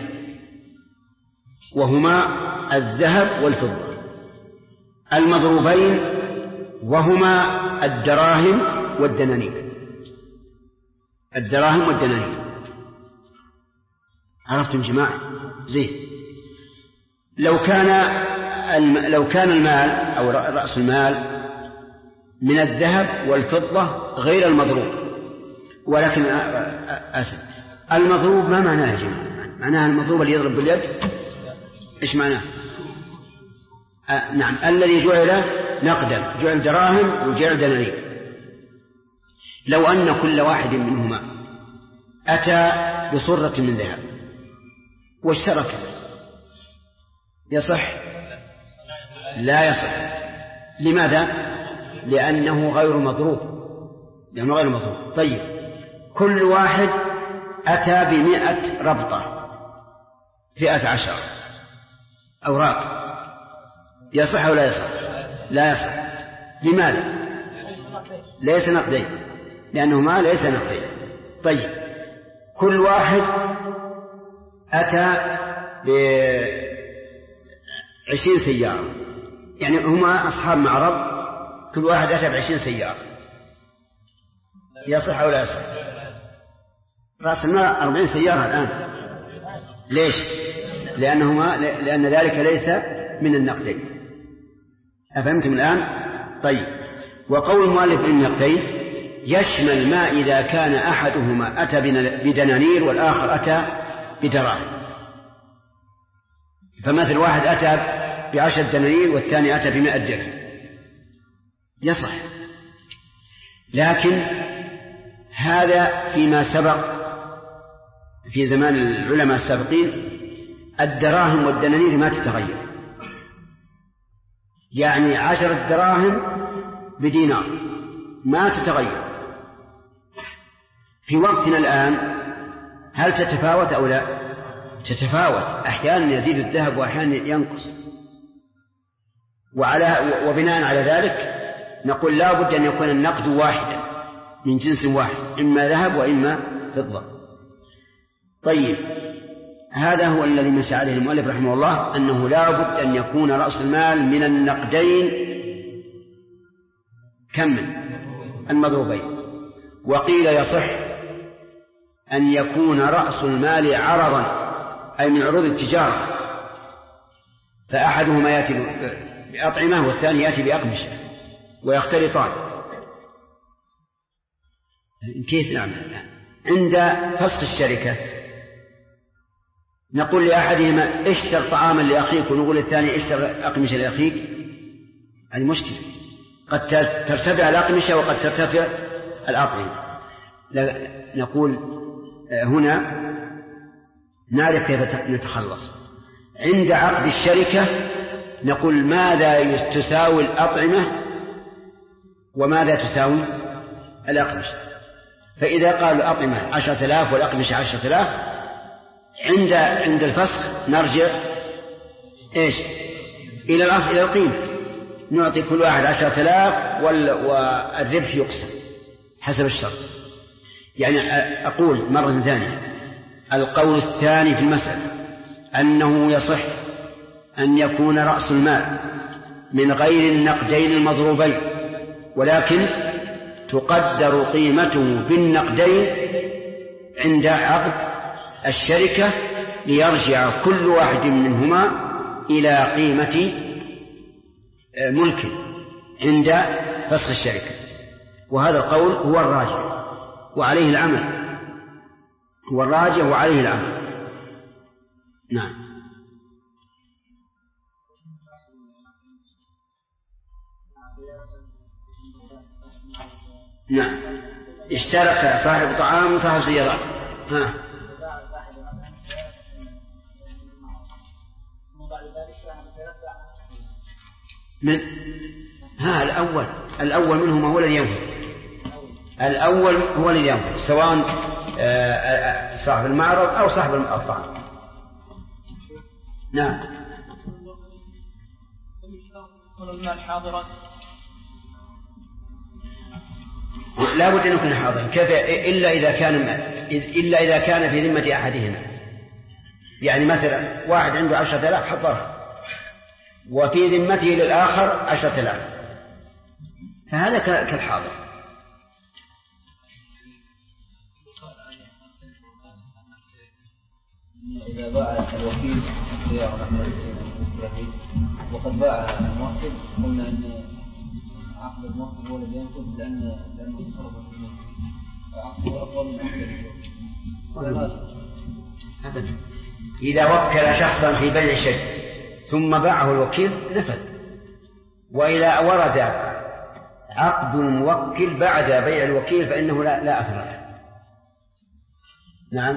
وهما الذهب والفضة المضروبين، وهما الدراهم والدنانير. الدراهم والدنانير، عرفتم جماعة؟ زين. لو كان المال أو رأس المال من الذهب والفضة غير المضروب، ولكن المضروب ما معناه يا جماعة؟ معناه المضروب اللي يضرب باليد. إيش معناه؟ نعم، الذي جعل نقدا، جعل دراهم وجعل دنانير. لو أن كل واحد منهما أتى بصرة من ذهب واشترك، يصح؟ لا يصح. لماذا؟ لأنه غير مضروب. طيب، كل واحد أتى ب100 ربطة في 10 أوراق، يصح أو لا يصح؟ لا يصح. لماذا؟ ليس نقدين، لأنهما ليس نقدين. طيب، كل واحد أتى ب20 سيارة، يعني هما أصحاب معرض، كل واحد أتى ب20 سيارة، يصح أو لا يصح؟ رأس المال 40 سيارة الآن. ليش؟ لأن ذلك ليس من النقدين. أفهمتم الآن؟ طيب، وقول المؤلف بالنقدين يشمل ما إذا كان أحدهما أتى بدنانير والآخر أتى بدراهم. فمثل واحد أتى ب10 دنانير والثاني أتى ب100 درهم، يصح. لكن هذا فيما سبق في زمان العلماء السابقين الدراهم والدنانير ما تتغير، يعني 10 دراهم بدينار ما تتغير. في وقتنا الآن هل تتفاوت أو لا؟ تتفاوت، أحيانا يزيد الذهب وأحيانا ينقص. وبناء على ذلك نقول لا بد أن يكون النقد واحدا من جنس واحد، إما ذهب وإما فضة. طيب، هذا هو الذي مشى عليه المؤلف رحمه الله، أنه لا بد أن يكون رأس المال من النقدين المضروبين. وقيل يصح أن يكون رأس المال عرضا، أي من عروض التجارة، فأحدهما يأتي بأطعمة والثاني يأتي بأقمشة ويختلطان. كيف نعمل الآن؟ عند فسخ الشركة نقول لأحدهما اشتر طعاما لأخيك، ونقول للثاني اشتر أقمشة لأخيك. هذه مشكلة، قد ترتفع الأقمشة وقد ترتفع الأطعمة. نقول هنا نعرف كيف نتخلص. عند عقد الشركة نقول ماذا تساوي الأطعمة وماذا تساوي الأقمشة. فإذا قالوا الأطعمة 10,000 والأقمشة 10,000، عند الفسخ نرجع إلى الأصل، إلى القيمة، نعطي كل واحد 10,000 والربح يقسم حسب الشرط. يعني أقول مرة ثانية، القول الثاني في المسألة أنه يصح أن يكون رأس المال من غير النقدين المضروبين، ولكن تقدر قيمته بالنقدين عند عقد الشركة ليرجع كل واحد منهما إلى قيمة ملك عند فسخ الشركة، وهذا القول هو الراجح وعليه العمل، هو الراجح وعليه العمل. نعم. نعم، اشترك صاحب طعام وصاحب سيارات. الأول منهما هو الذي ينفذ، الأول هو الذي ينفذ، سواء صاحب المعرض أو صاحب الطعام. نعم. لا بد أن يكون حاضرا، إلا إذا كان في ذمة أحدهما. يعني مثلا واحد عنده 10,000 حضرها، وفي ذمته للآخر 10,000، فهذا كالحاضر. إذا باع الوكيل سيارة وقد باع الموكل، قلنا أن عقد الموكل هو الذي ينفذ لأنه تصرف في الموكل، فعقده أفضل من أبدا. إذا وكل شخصا في بيع شيء ثم باعه الوكيل نفذ، وإذا ورد عقد الموكل بعد بيع الوكيل فإنه لا أثر له. نعم.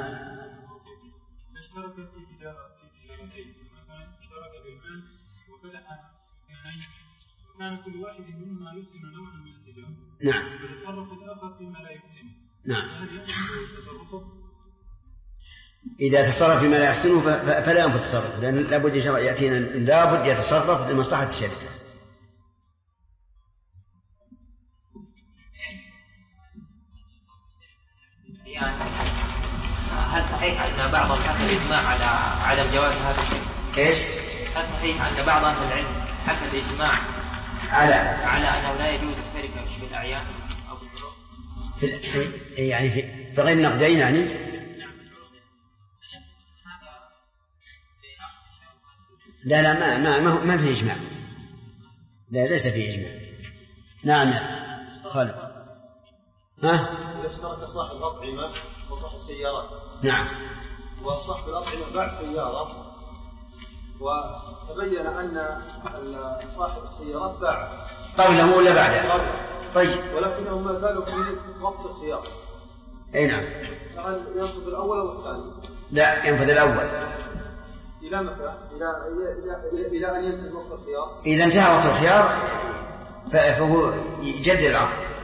كان كل واحد مما يحسن نوعا من التجارة. نعم. ويتصرف الآخر فيما لا يحسنه. نعم. إذا تصرف فيما لا يحسنه فلا ينفذ تصرف، لأن لابد يأتينا لابد يتصرف لمصلحة الشركة. هل صحيح أن بعض أهل الإجماع على عدم جواز هذا الشيء؟ إيش؟ هل صحيح أن بعض أهل العلم حكى الإجماع على أنه لا يجوز الشركة في الأعيان أو بالفروع؟ يعني في غير النقدين يعني؟ لا ما في إجماع، لا ليس في إجماع. نعم خالد. إذا اشترك صاحب الأطعمة وصاحب سيارات. نعم. وصاحب الأطعمة باع سيارة وتبين أن صاحب السيارات باع قبله ولا بعده؟ طيب. ولكنه ما زالوا في وقت الخيار. أي نعم. فهل ينفذ الأول أو الثاني؟ لا، ينفذ الأول. إلى متى؟ إلى أن ينتهي وقت الخيار. إذا انتهى وقت الخيار فهو يجدد العقد.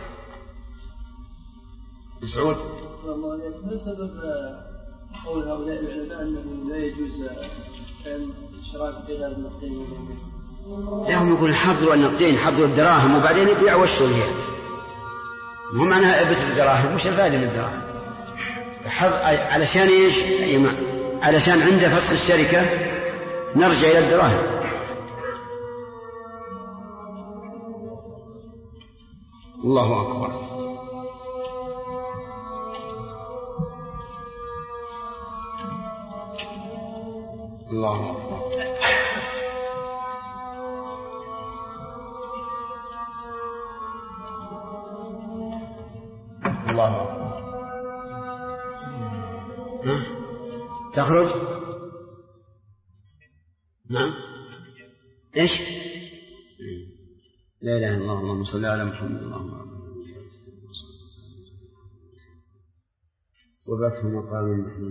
مسعود. ما سبب قول هؤلاء العلماء أنه لا يجوز الاشتراك بين النقدين؟ لهم يقول حضروا النقدين، حضروا الدراهم وبعدين يبيعوا الشرية. مو معناها ابت الدراهم، مش الفائدة من الدراهم. علشان ايش؟ علشان عند فسخ الشركة نرجع إلى الدراهم. الله أكبر. الله أكبر. الله أكبر. تخرج؟ نعم. إيش؟ لا إله إلا الله، اللهم صل على محمد. اللهم وبث مقام محمود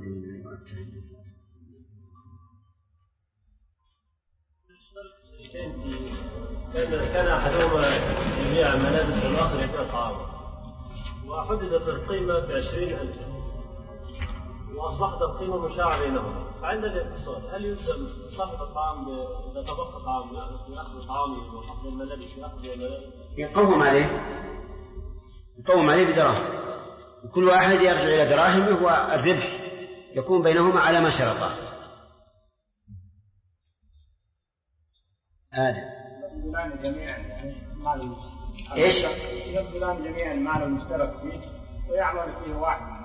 كان أحدهما يبيع ملابس والآخر يبيع طعاما، وحددت القيمة ب20,000 وأصبحت القيمة مشاعة بينهما. فعند الاتصال هل يلزم صاحب الطعام إذا تبقى طعام يأخذ طعامه وأخذ الملابس يأخذ الملابس؟ يقوم عليه بدراهم، وكل واحد يرجع إلى دراهمه، والربح يكون بينهما على ما شرطه. يبذلان جميعا المال ايش؟ يبذلان جميعا المال المشترك فيه ويعمل فيه واحد.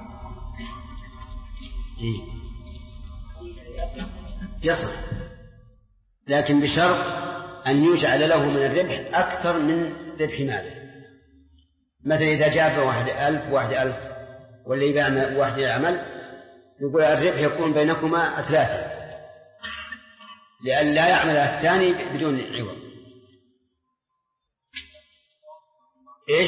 يصح، لكن بشرط أن يجعل له من الربح أكثر من ربح ماله. مثلا إذا جاب واحد 1000 واحد 1000 واللي يبيع واحد يعمل، يقول الربح يكون بينكما 3 لأن لا يعمل الثاني بدون عوض. إيش؟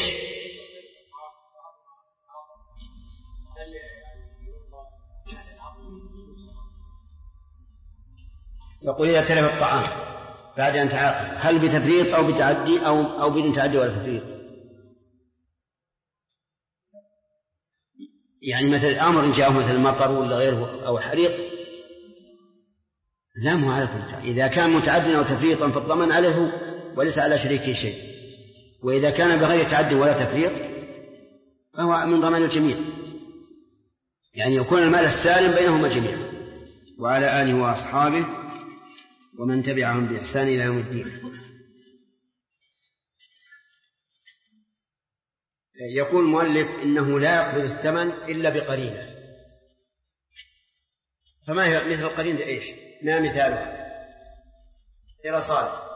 يقول إذا تلف الطعام بعد أن تعاقد هل بتفريط أو بتعدي أو بدون تعدي ولا تفريط؟ يعني مثل أمر جاءه مثل مطر ولا غيره أو حريق لا مو على كل. إذا كان متعديا أو تفريطا فالضمان عليه وليس على شريكه شيء، وإذا كان بغير تعدي ولا تفريط فهو من ضمان الجميع، يعني يكون المال السالم بينهما جميعا. وعلى آله وأصحابه ومن تبعهم بإحسان إلى يوم الدين. يقول المؤلف إنه لا يقبل الثمن إلا بقرينة. فما هي مثل القرينة إيش؟ ما مثاله؟ إلى صالح.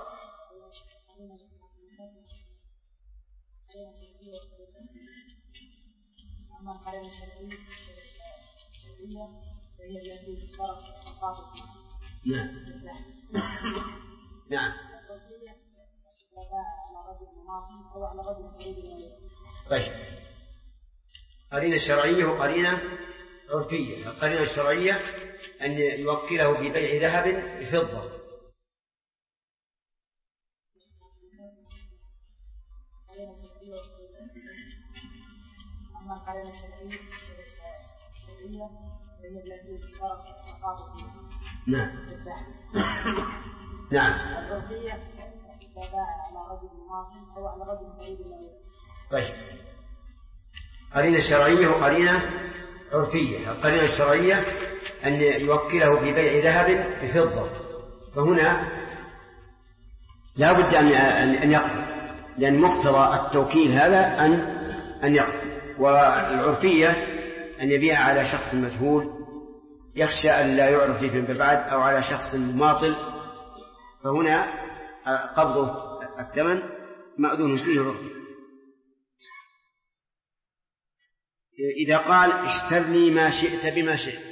نعم نعم. طيب قرينة شرعية وقرينة عرفية. القرينة الشرعية أن يوكله ببيع ذهب بفضة، نعم نعم. طيب قرينة شرعية وقرينة عرفية. القرينة الشرعية أن يوكله ببيع ذهب بفضة، فهنا لا بد أن يقبل، لأن مقتضى التوكيل هذا أن يقبل. والعرفية أن يبيع على شخص مجهول يخشى أن لا يعرف فيما بعد، أو على شخص مماطل، فهنا قبض الثمن مأذون فيه عرفي. إذا قال اشترني ما شئت بما شئت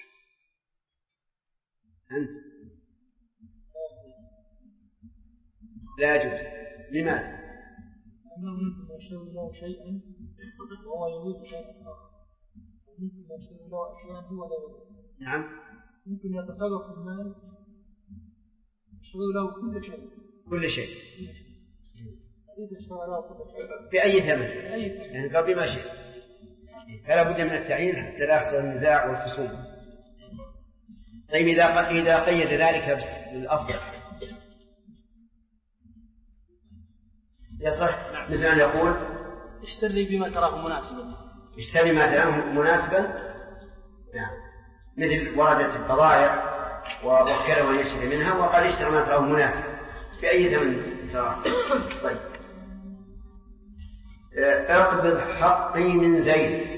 لا يجوز. لماذا؟ أنه يمكن أن يشتري له شيئا وهو يريد شيئا آخر، يمكن أن يشتري له أشياء هو لا يريد. نعم. يمكن يتصرف في المال يشتري له كل شيء. كل شيء. يشتري له كل شيء بأي ثمن؟ يعني قال بما شئت. فلا بد من التعيين حتى لا يحصل النزاع والخصوم. طيب إذا قيد ذلك بالأصل يصح مثل أن يقول اشتري بما تراه مناسبا. اشتري ما تراه مناسبا. نعم. مثل وردت البضائع ووكله أن يشتري منها وقال اشتري ما تراه مناسبا بأي ثمن تراه. طيب اقبض حقي من زيد.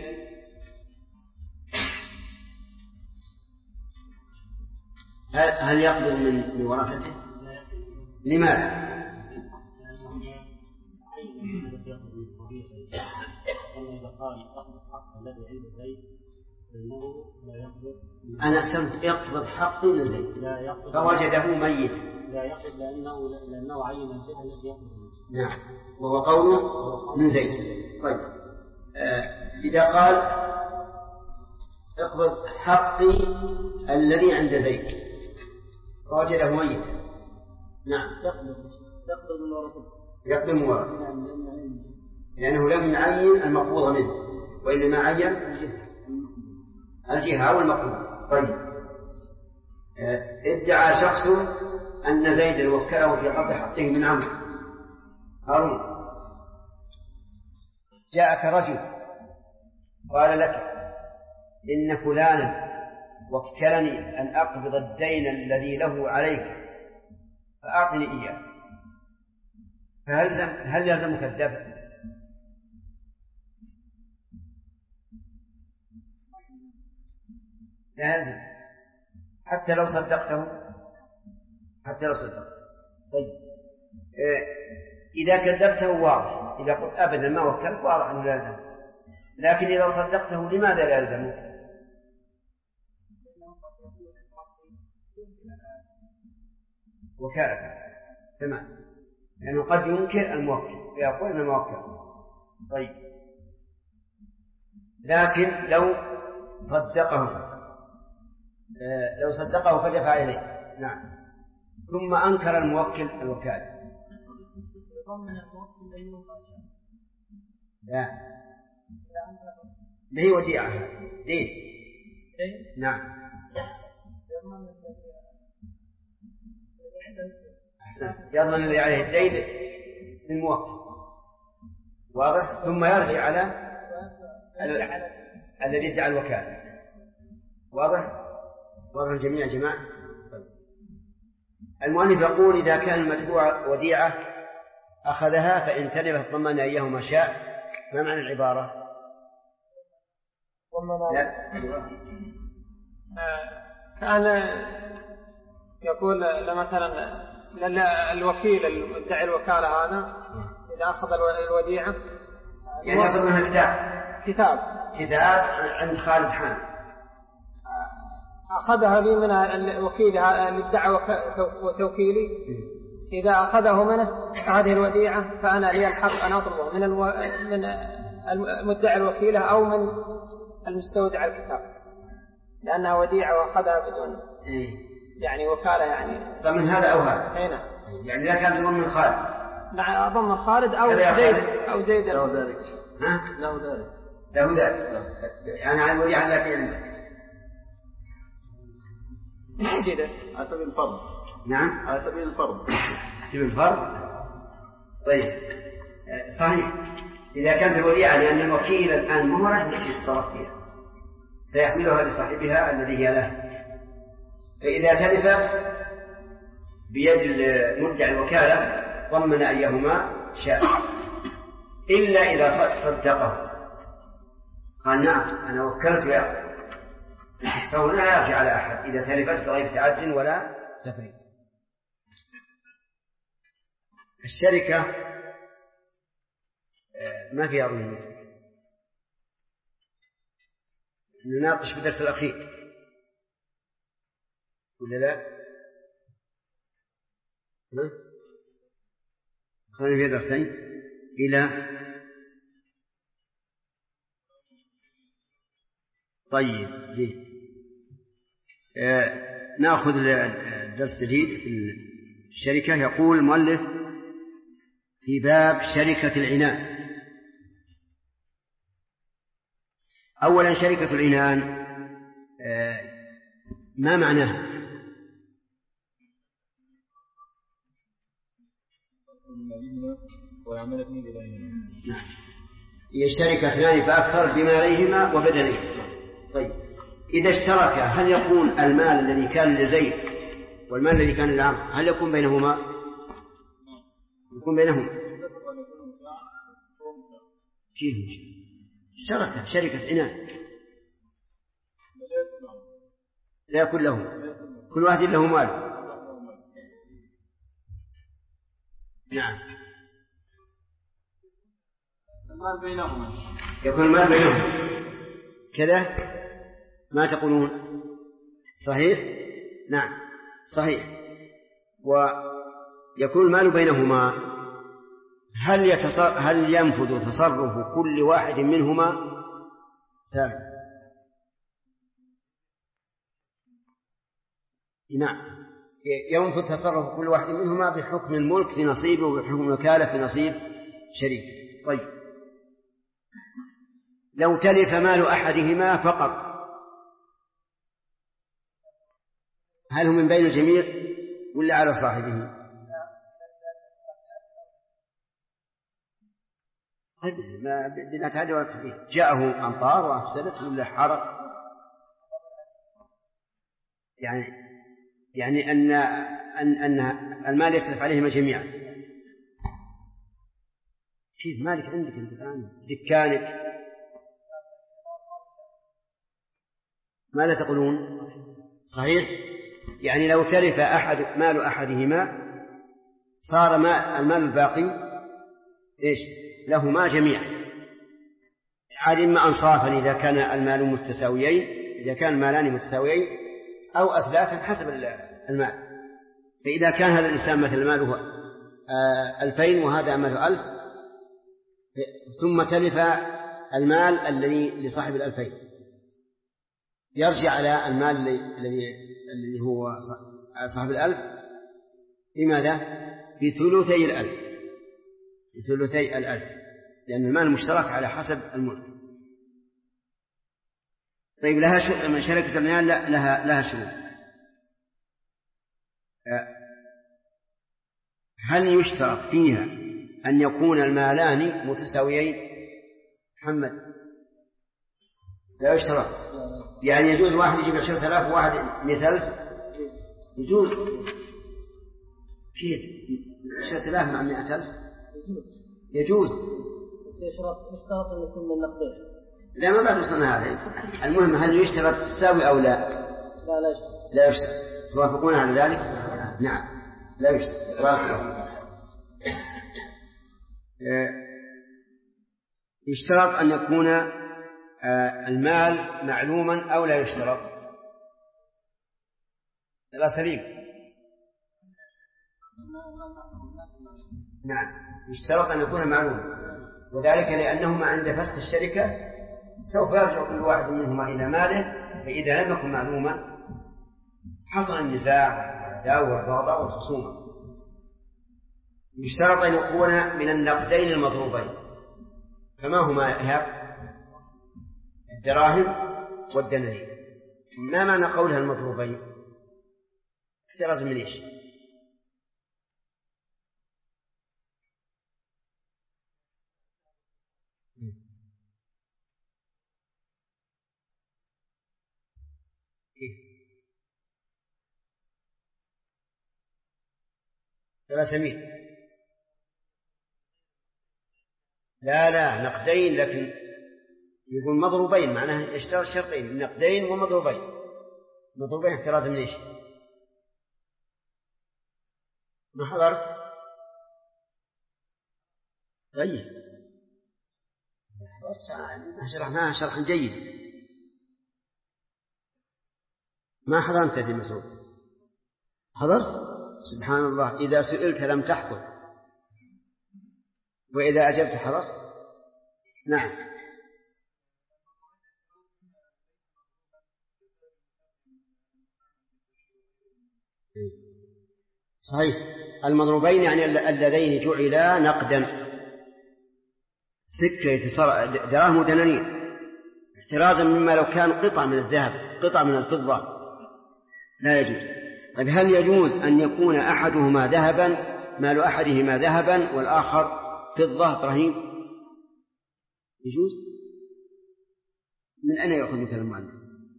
هل يقبض من ورثته؟ لماذا؟ أنا أحسنت. يقبض حقي من زيد فوجده ميت. لا يقبض لأنه عين الجهة الذي يقبض. نعم. وهو قوله من زيد. طيب إذا قال اقبض حقي الذي عند زيد فوجده ميت. نعم. يقبض من ورثته لأنه لم يعين المقبوض منه، وإنما عين الجهة والمقبوض. طيب ادعى شخص أن زيد وكله في قبض حقه من عمرو هارون. جاءك رجل قال لك إن فلانا وكلني أن أقبض الدين الذي له عليك فأعطني إياه، فهل يلزمك الدفع؟ لا يلزم حتى لو صدقته. طيب إذا كذبته واضح، إذا قلت أبدا ما وكلت واضح أنه لازم، لكن إذا صدقته لماذا لا يلزمه؟ وكالة تمام، لأنه قد ينكر الموكل ويقول أنه موكل. طيب، لكن لو صدقه فدفع إليه، نعم، ثم أنكر الموكل الوكالة، لا ما هي وديعة، دين، نعم، يضمن الذي عليه الدين للموكل، واضح، ثم يرجع على الذي ادعى الوكالة. واضح الجميع يا جماعة. المؤلف يقول إذا كان المتبوع وديعة أخذها فإن تلفت ضمن إياه ما شاء. ما معنى العبارة؟ لا. كان يقول مثلا الوكيل المدعي الوكالة هذا إذا أخذ الوديعة يعني يأخذ منها كتاب عند خالد حان، أخذها لي من الوكيل اللي ادعى وتوكيلي، إذا أخذه منه هذه الوديعة فأنا لي الحق أن أطلبه من المدعي الوكيلة أو من المستودع الكتاب، لأنها وديعة وأخذها بدون يعني وكالة يعني ضمن هذا أو هذا. هنا يعني إذا كان ضمن خالد، مع ضمن خالد أو زيد له ذلك. له ذلك يعني على الوديعة التي عندك موجودة على سبيل الفرض. نعم، على سبيل الفرض. طيب، صحيح. إذا كانت الوديعة لأن الوكيل الآن مو راح يتصرف فيها، سيحملها لصاحبها الذي هي له، فإذا تلفت بيد المدعي الوكالة ضمن أيهما شاء، إلا إذا صدقه قال نعم أنا وكلت يا أخي، فهنا لا يرجع على أحد إذا تلفت بغير تعد ولا تفريط. الشركة ما فيها ظلم، نناقش في الدرس الأخير ولا لا؟ خلينا في درسين إلى طيب جيد. نأخذ الدرس الجديد في الشركة. يقول المؤلف في باب شركة العنان. أولا شركة العنان ما معناها؟ هي شركة اثنان فأكثر بماليهما وبدنيهما. طيب، إذا اشتركا هل يكون المال الذي كان لزيد والمال الذي كان لعمرو هل يكون بينهما؟ يكون بينهما شركة عنان لا يكون له، كل واحد له مال. نعم، المال بينهما، يكون المال بينهما كذا. ما تقولون؟ صحيح؟ نعم صحيح. ويكون المال بينهما، هل ينفذ تصرف كل واحد منهما؟ سامع. نعم، ينفذ تصرف كل واحد منهما بحكم الملك في نصيبه وبحكم الوكالة في نصيب شريك. طيب، لو تلف مال أحدهما فقط هل هو من بين الجميع ولا على صاحبه؟ ما بدنا تعدي ولا تفريق. جاءه أمطار وأفسدت ولا حرق، يعني أن المال يتلف عليهما جميعا. كيف مالك عندك أنت الآن دكانك؟ ماذا تقولون؟ صحيح، يعني لو تلف مال أحدهما صار المال الباقي إيش له ما جميعا، عاد إما أنصافا إذا كان المال متساويين، إذا كان المالان متساويين، أو أثلاثا حسب المال. فإذا كان هذا الإنسان مثل ماله 2000 وهذا ماله 1000، ثم تلف المال الذي لصاحب 2000، يرجع على المال الذي هو صاحب 1000 بماذا؟ بثلثي 1000، بثلثي 1000، لأن المال مشترك على حسب الملك. طيب لها شركة المال لها شروط. هل يشترط فيها أن يكون المالان متساويين؟ محمد لا يشترط، يعني يجوز واحد يجيب 10,000 وواحد 100,000؟ يجوز. كيف 10,000 مع 100,000؟ يجوز، بس يشترط أن يكون من النقدين. لا ما بعد وصلنا هذا. المهم هل يشترط تساوي أو لا؟ لا يشترط. لا يشترط. توافقون على ذلك؟ نعم لا يشترط. يشترط أن يكون المال معلوما أو لا يشترط؟ لا سليم. نعم يشترط أن يكون معلوما، وذلك لأنهما عند فسخ الشركة سوف يرجع كل واحد منهما إلى ماله، فإذا لم يكن معلوما حصل النزاع والعداوة والبغضاء والخصومة. يشترط أن يكون من النقدين المضروبين. فما هما إيهاب؟ الدراهم والدنانير. ما معنى قولها المضروبين؟ احتراز من إيش؟ لا سميت. لا نقدين، لكن يقول مضروبين معناه يشترط شرطين، نقدين ومضروبين. مضروبين احتراز من ايش؟ ما حضرت؟ طيب شرحناها شرحا جيدا. ما حضرت يا مسعود؟ حضرت؟ سبحان الله، إذا سئلت لم تحضر وإذا أجبت حضرت. نعم صحيح. المضروبين يعني اللذين جعلا نقدا، سكة دراهم ودنانير، احترازا مما لو كان قطع من الذهب قطع من الفضة لا يجوز. طيب هل يجوز أن يكون أحدهما ذهبا، مال أحدهما ذهبا والآخر فضة إبراهيم؟ يجوز؟ من أين يأخذ مثل المال؟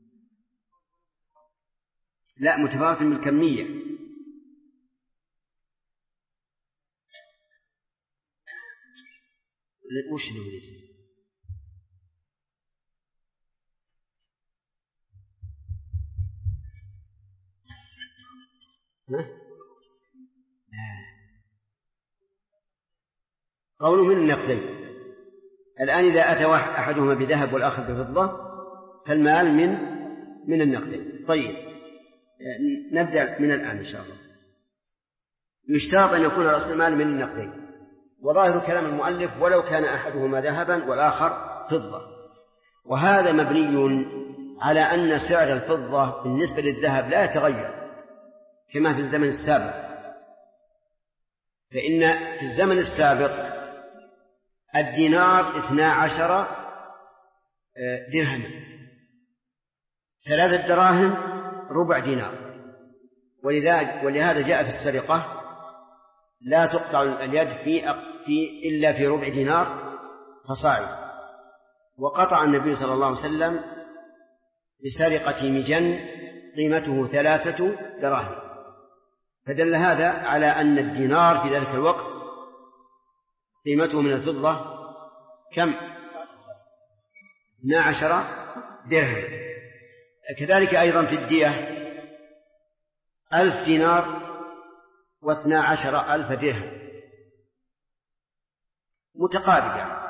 لا متفاوت بالكمية. وش نقول؟ قوله من النقدين. الآن إذا أتى أحدهما بذهب والآخر بفضة فالمال من النقدين. طيب نبدأ من الآن إن شاء الله. يشترط أن يكون رأس المال من النقدين، وظاهر كلام المؤلف ولو كان أحدهما ذهبا والآخر فضة، وهذا مبني على أن سعر الفضة بالنسبة للذهب لا يتغير كما في الزمن السابق. فإن في الزمن السابق الدينار 12 درهما، 3 دراهم ربع دينار. ولهذا جاء في السرقة لا تقطع اليد إلا في ربع دينار فصاعد. وقطع النبي صلى الله عليه وسلم بسرقة مجن قيمته 3 دراهم. فدل هذا على أن الدينار في ذلك الوقت قيمته من الفضة كم؟ 12 درهم. كذلك أيضا في الدية 1000 دينار و12,000 درهم متقاربة.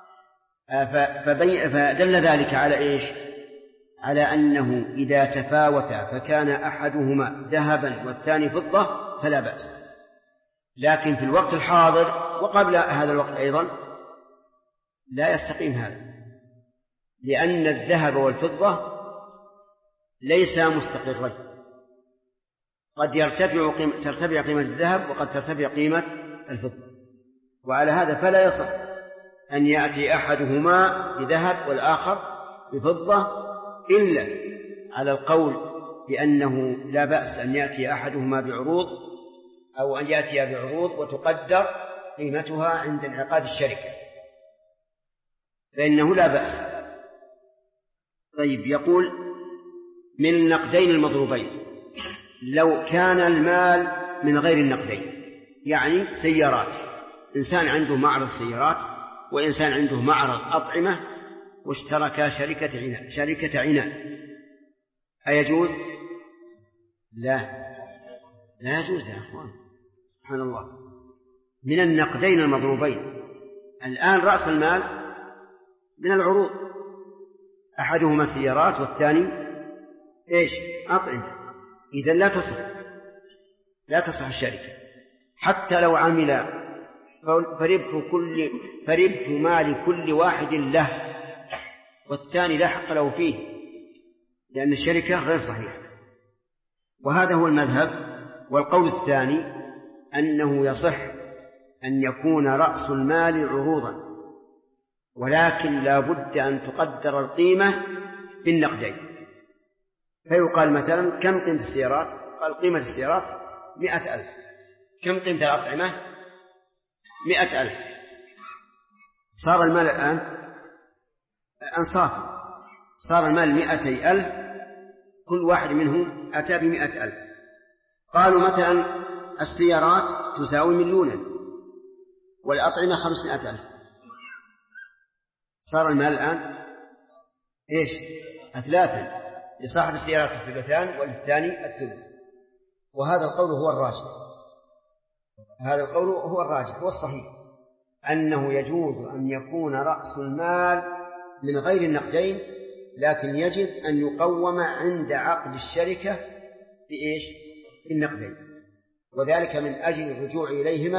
فدل ذلك على إيش؟ على أنه إذا تفاوتا فكان أحدهما ذهبا والثاني فضة فلا بأس. لكن في الوقت الحاضر وقبل هذا الوقت أيضا لا يستقيم هذا، لأن الذهب والفضة ليسا مستقرين، قد ترتفع قيمة الذهب وقد ترتفع قيمة الفضة، وعلى هذا فلا يصح أن يأتي أحدهما بذهب والآخر بفضة، إلا على القول بأنه لا بأس أن يأتي أحدهما بعروض أو أن يأتي بعروض وتقدر قيمتها عند انعقاد الشركة، فإنه لا بأس. طيب، يقول من النقدين المضروبين، لو كان المال من غير النقدين، يعني سيارات، إنسان عنده معرض سيارات وإنسان عنده معرض أطعمة واشتركا شركة عناء، أيجوز؟ لا يجوز يا أخوان، سبحان الله. من النقدين المضروبين، الآن رأس المال من العروض، أحدهما سيارات والثاني إيش؟ أطعمة، إذن لا تصح الشركة حتى لو عمل فربح مال كل واحد له والثاني لا حق له فيه، لأن الشركة غير صحيحة. وهذا هو المذهب. والقول الثاني أنه يصح أن يكون رأس المال عروضا، ولكن لا بد أن تقدر القيمة بالنقدين. فيقال مثلا كم قيمة السيارات؟ قال قيمة السيارات 100,000. كم قيمة الأطعمة؟ 100,000. صار المال الآن أنصافا، صار المال 200,000، كل واحد منهم أتى ب100,000. قالوا مثلا السيارات تساوي 1,000,000 والأطعمة 500,000، صار المال الآن إيش؟ 3. لصاحب السيارات 2 وللثاني 1/3. وهذا القول هو الراجح، هو الصحيح، أنه يجوز أن يكون رأس المال من غير النقدين، لكن يجب أن يقوم عند عقد الشركة بإيش؟ بالنقدين، وذلك من أجل الرجوع إليهما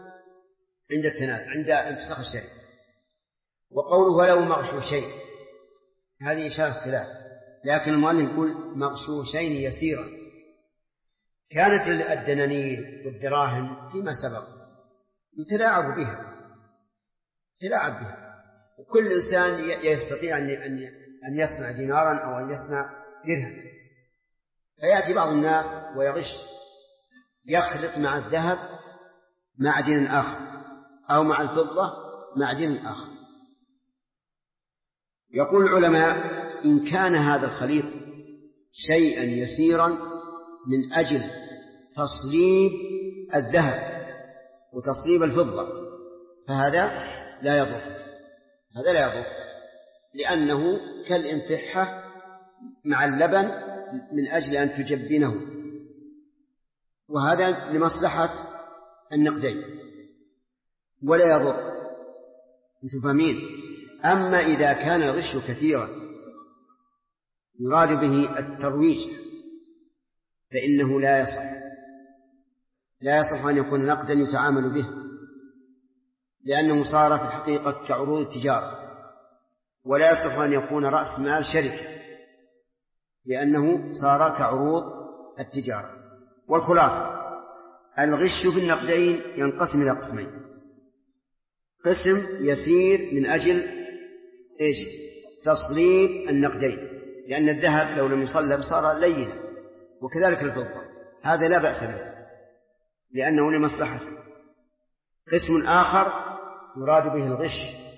عند انفساخ الشركة. وقوله ولو مغشوشين، هذه إشارة خلاف، لكن المؤلف يقول مغشوشين يسيرا. كانت الدنانير والدراهم فيما سبق يتلاعب بها، وكل إنسان يستطيع أن يصنع دينارا أو أن يصنع درهم، فيأتي بعض الناس ويغش، يخلط مع الذهب معدن آخر أو مع الفضة معدن آخر. يقول العلماء إن كان هذا الخليط شيئا يسيرا من أجل تصليب الذهب وتصليب الفضة فهذا لا يضر، لأنه كالانفحة مع اللبن من أجل أن تجبنه، وهذا لمصلحة النقدين ولا يضر. أنتم فاهمين؟ أما إذا كان الغش كثيرا يراد به الترويج فإنه لا يصح أن يكون نقدا يتعامل به، لأنه صار في الحقيقة كعروض التجارة، ولا يصح أن يكون رأس مال شركة لأنه صار كعروض التجارة. والخلاصة الغش في النقدين ينقسم إلى قسمين: قسم يسير من أجل إيش؟ تصليب النقدين، لأن الذهب لو لم يصلب صار لينا، وكذلك الفضة، هذا لا بأس به لأنه لمصلحته. قسم آخر يراد به الغش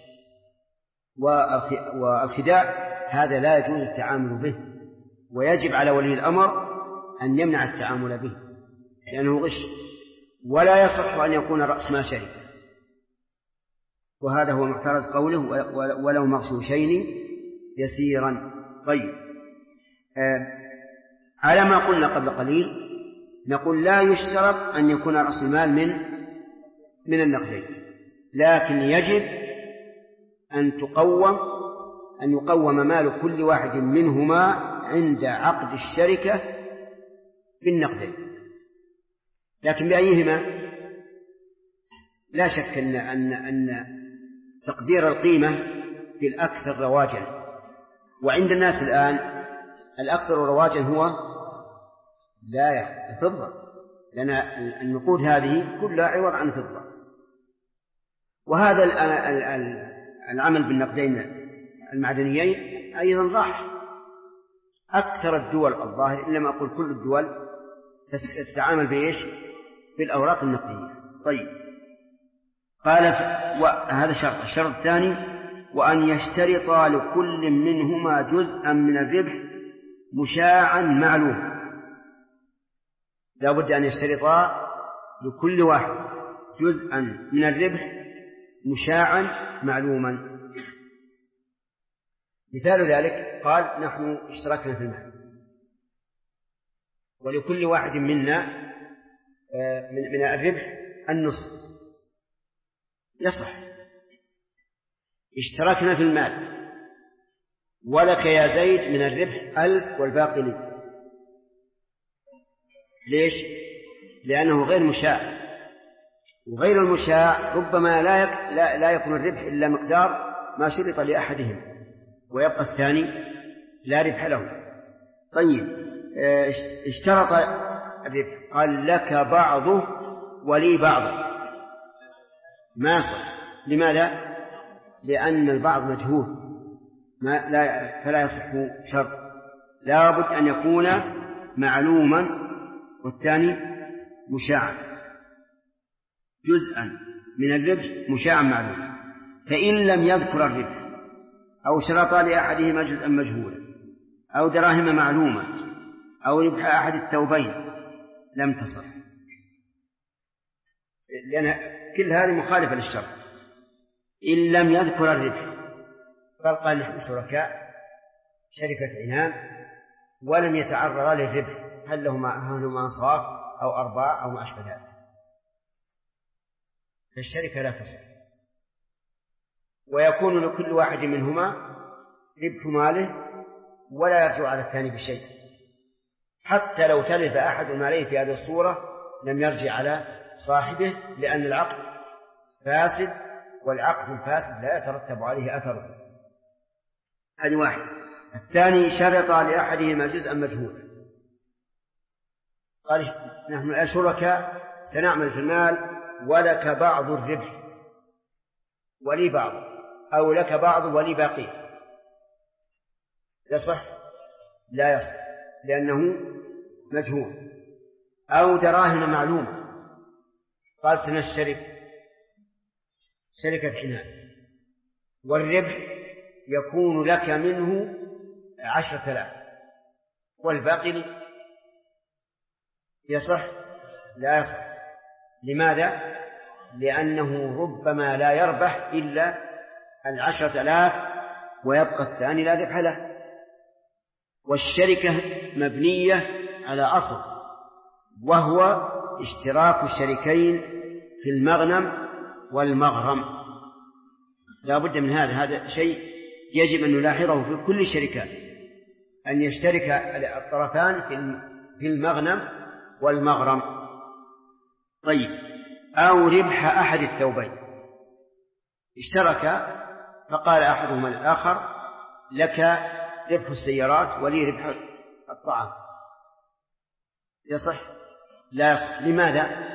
والخداع، هذا لا يجوز التعامل به، ويجب على ولي الأمر أن يمنع التعامل به لأنه غش، ولا يصح أن يكون رأس مال شركة. وهذا هو معترض قوله ولو مغشوشين يسيرا. طيب، على ما قلنا قبل قليل نقول لا يشترط أن يكون رأس المال من النقدين، لكن يجب أن يقوم مال كل واحد منهما عند عقد الشركة بالنقدين. لكن بأيهما؟ لا شك أن تقدير القيمة بالأكثر رواجا، وعند الناس الآن الأكثر رواجا هو الفضة، لأن النقود هذه كلها عوض عن فضة. وهذا العمل بالنقدين المعدنيين أيضا راح. أكثر الدول الظاهر، إن لم أقول كل الدول، تتعامل بإيش؟ بالأوراق النقدية. طيب، قال هذا شرط. الشرط الثاني: وأن يشترط لكل منهما جزءا من الربح مشاعا معلوم. لا بد أن يشترطا لكل واحد جزءا من الربح مشاعا معلوما. مثال ذلك قال: نحن اشتركنا في المال ولكل واحد منا من الربح النصف، يصح. اشتركنا في المال ولك يا زيد من الربح 1000 والباقي لي. ليش؟ لأنه غير مشاع، وغير المشاع ربما لا يكون الربح إلا مقدار ما شرط لأحدهم ويبقى الثاني لا ربح له. طيب، اشترط الربح، قال: لك بعضه ولي بعضه. ما صح. لماذا؟ لأن البعض مجهول فلا يصح شرط. لا بد أن يكون معلوما والثاني مشاعا، جزءا من الربح مشاعا معلوما. فإن لم يذكر الربح أو شرط لأحدهما جزءا مجهولا أو دراهم معلومة أو ربح أحد الثوبين لم تصح، لأن كل هذه مخالفة للشرط. إن لم يذكر الربح فقال: نحن شركاء شركة عنان ولم يتعرضا للربح، هل لهما أنصاف أو أرباع أو ما أشبه ذلك، فالشركة لا تصح. ويكون لكل واحد منهما ربح ماله ولا يرجع على الثاني بشيء، حتى لو تلف أحد المالين في هذه الصورة لم يرجع على صاحبه، لأن العقد فاسد، والعقد الفاسد لا يترتب عليه أثره. هذه واحد. الثاني: شرط لأحدهما جزءا مجهولا، قال: نحن شركاء سنعمل في المال ولك بعض الربح ولي بعض، أو لك بعض ولي باقي. يصح؟ لا يصح، لأنه مجهول. أو دراهم معلومة، قال: سنشترك شركة عنان والربح يكون لك منه 10,000 والباقي لي. يصح؟ لا يصح. لماذا؟ لأنه ربما لا يربح إلا 10,000 ويبقى الثاني لا ربح له. والشركة مبنية على أصل، وهو اشتراك الشريكين في المغنم والمغرم. لا بد من هذا شيء يجب أن نلاحظه في كل الشركات، أن يشترك الطرفان في المغنم والمغرم. طيب، أو ربح أحد الثوبين، اشترك فقال أحدهما الآخر: لك ربح السيارات ولي ربح الطعام. يصح؟ لا يصح. لماذا؟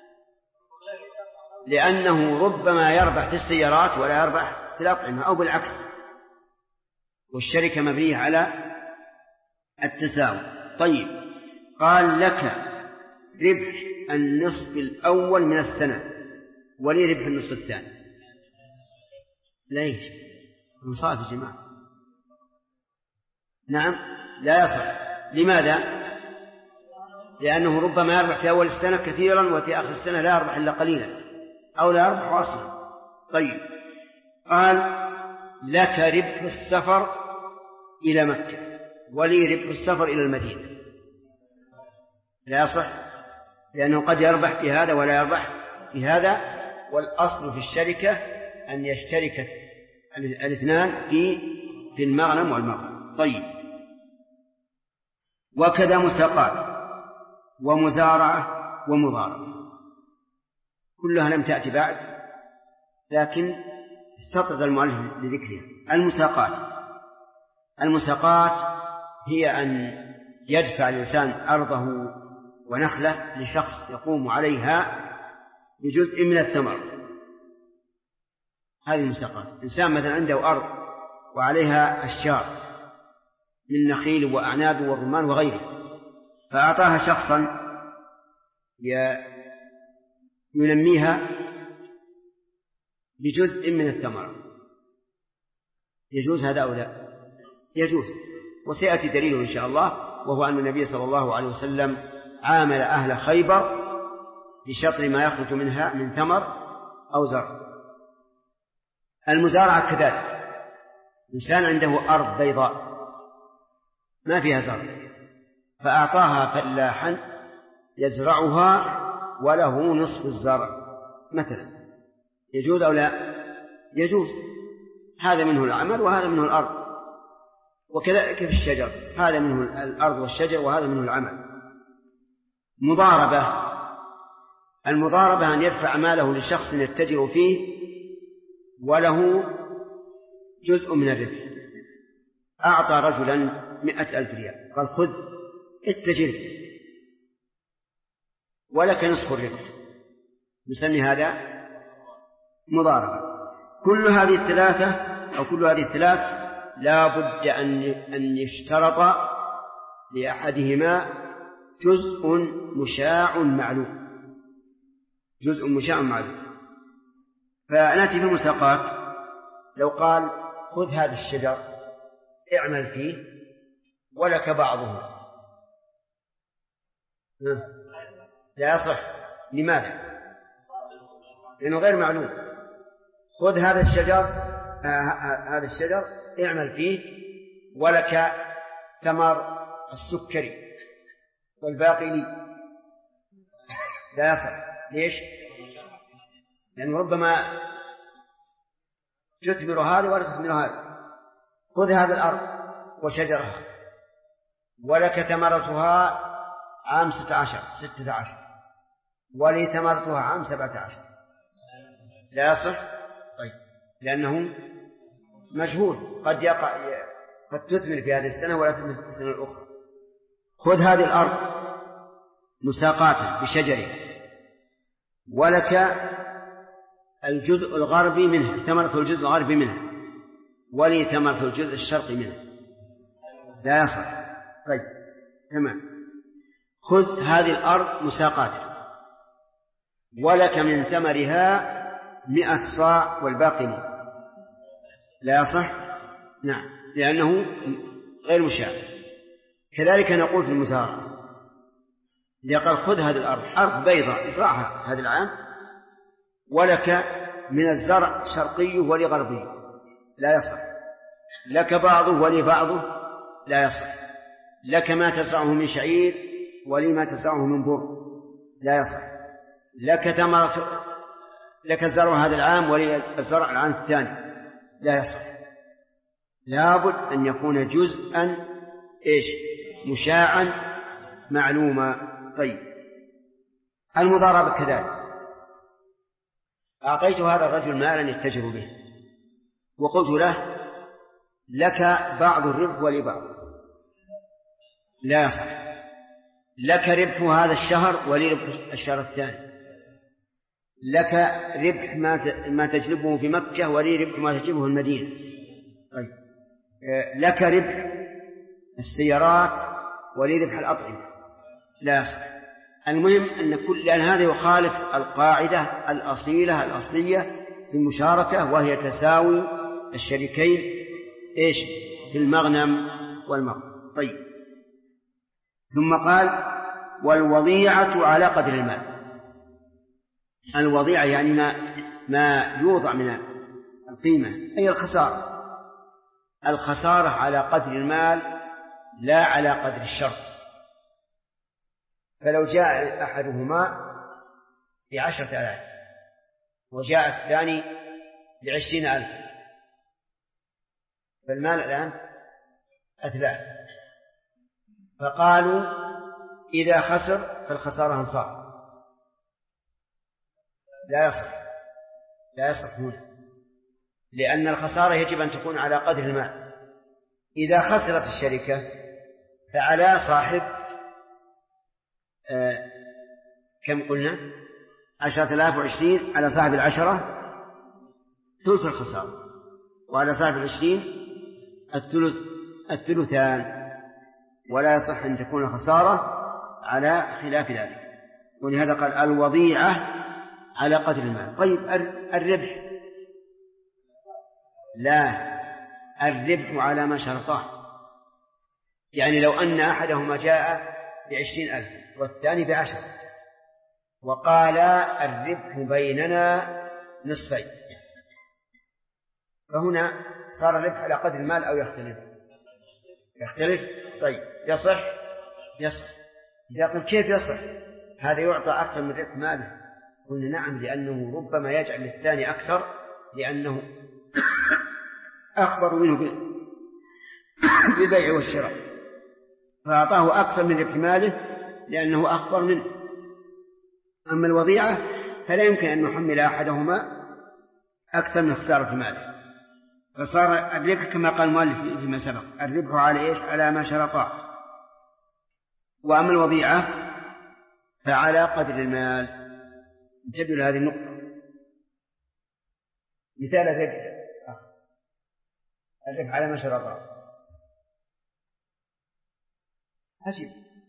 لأنه ربما يربح في السيارات ولا يربح في الأطعمة، أو بالعكس، والشركة مبنية على التساوي. طيب، قال: لك ربح النصف الأول من السنة ولي ربح النصف الثاني. ليش؟ انصاف يا جماعة. نعم، لا يصح. لماذا؟ لأنه ربما يربح في أول السنة كثيرا وفي آخر السنة لا يربح إلا قليلا أو لا يربح أصلا. طيب، قال: لك ربح السفر إلى مكة ولي ربح السفر إلى المدينة. لا يصح. لأنه قد يربح في هذا ولا يربح في هذا، والأصل في الشركة أن يشترك الاثنان في المغنم والمغنم. طيب، وكذا مساقات ومزارعة ومضاربة كلها لم تأتي بعد، لكن استطرد المؤلف لذكرها. المساقات هي أن يدفع الإنسان أرضه ونخله لشخص يقوم عليها بجزء من الثمر. هذه المساقات. إنسان مثلا عنده أرض وعليها أشجار من نخيل وأعناب والرمان وغيره، فأعطاها شخصا ينميها بجزء من الثمر، يجوز هذا أو لا؟ يجوز. وسيأتي دليله إن شاء الله، وهو أن النبي صلى الله عليه وسلم عامل أهل خيبر بشطر ما يخرج منها من ثمر أو زرع. المزارعة كذلك، إنسان عنده أرض بيضاء ما فيها زرع، فأعطاها فلاحا يزرعها وله نصف الزرع مثلا، يجوز أو لا؟ يجوز. هذا منه العمل وهذا منه الأرض. وكذلك في الشجر، هذا منه الأرض والشجر وهذا منه العمل. المضاربة أن يدفع ماله لشخص يتجر فيه وله جزء من الربح. أعطى رجلا 100,000 ريال، قال خذ اتجر فيه ولك نصف الربح، نسمي هذا مضاربة. كل هذه الثلاث لا بد أن يشترط لأحدهما جزء مشاع معلوم. فنأتي في المساقات، لو قال خذ هذا الشجر اعمل فيه ولك بعضه، لا يصح. لماذا؟ لأنه غير معلوم. خذ هذا الشجر اعمل فيه ولك ثمر السكري والباقي لي، لا يصح. ليش؟ لأنه ربما تثمر هذا ولا تثمر هذا. خذ هذا الأرض وشجرها ولك ثمرتها عام 16 ولي ثمرتها عام 17، لا يصح. طيب، لأنه مجهول، قد تثمر في هذه السنة ولا تثمر في السنة الأخرى. خذ هذه الأرض مساقات بشجرها ولك الجزء الغربي منها، ثمرة الجزء الغربي منها، ولي ثمرة الجزء الشرقي منها، لا يصح. طيب تمام. خذ هذه الأرض مساقات ولك من ثمرها 100 صاع والباقي لي، لا يصح. نعم، لأنه غير مشاع. كذلك نقول في المزارعة، إذا قال خذ هذه الأرض، أرض بيضاء ازرعها هذا العام ولك من الزرع شرقي ولي غربي، لا يصح. لك بعضه ولي بعضه، لا يصح. لك ما تزرعه من شعير ولي ما تزرعه من بر، لا يصح. لك الزرع هذا العام ولي الزرع العام الثاني، لا يصح. لابد أن يكون جزءا مشاعا معلوما. طيب، المضاربة كذلك. أعطيت هذا الرجل مالا يتجر به وقلت له لك بعض الربح ولي بعض، لا يصح. لك ربح هذا الشهر ولي ربح الشهر الثاني، لك ربح ما تجلبه في مكة ولي ربح ما تجلبه في المدينة. طيب، لك ربح السيارات ولي ربح الأطعمة، لا يصح. المهم أن لأن هذا يخالف القاعدة الأصلية في المشاركة، وهي تساوي الشريكين في المغنم والمغنم. طيب، ثم قال والوضيعة على قدر المال. الوضيعة يعني ما يوضع من القيمة، أي الخسارة على قدر المال لا على قدر الشرط. فلو جاء أحدهما ب10,000 وجاء الثاني ب20,000 فالمال الآن أثلاث، فقالوا إذا خسر فالخسارة انصاف. لا يصح هنا، لأن الخسارة يجب أن تكون على قدر المال. إذا خسرت الشركة فعلى صاحب كم قلنا 10,000 و20 على صاحب 10 ثلث الخسارة، وعلى صاحب 20 الثلثان، ولا يصح أن تكون الخسارة على خلاف ذلك. ولهذا قال الوضيعة على قدر المال. طيب الربح؟ لا، الربح على ما شرطاه. يعني لو أن أحدهما جاء ب20,000 والثاني ب10 وقال الربح بيننا نصفين، فهنا صار الربح على قدر المال أو يختلف؟ طيب يصح؟ إذا قلت كيف يصح؟ هذا يعطى أكثر من ربح ماله. قلنا نعم، لأنه ربما يجعل الثاني أكثر لأنه أخبر منه بالبيع والشراء، فأعطاه أكثر من ربح ماله لأنه أخبر منه. أما الوضيعة فلا يمكن أن نحمل أحدهما أكثر من خسارة ماله، فصار الربح كما قال المؤلف فيما سبق، الربح على إيش؟ على ما شرطاه. وأما الوضيعة فعلى قدر المال. انتبهوا لهذه النقطة. مثال الربح على ما شرطاه. أجب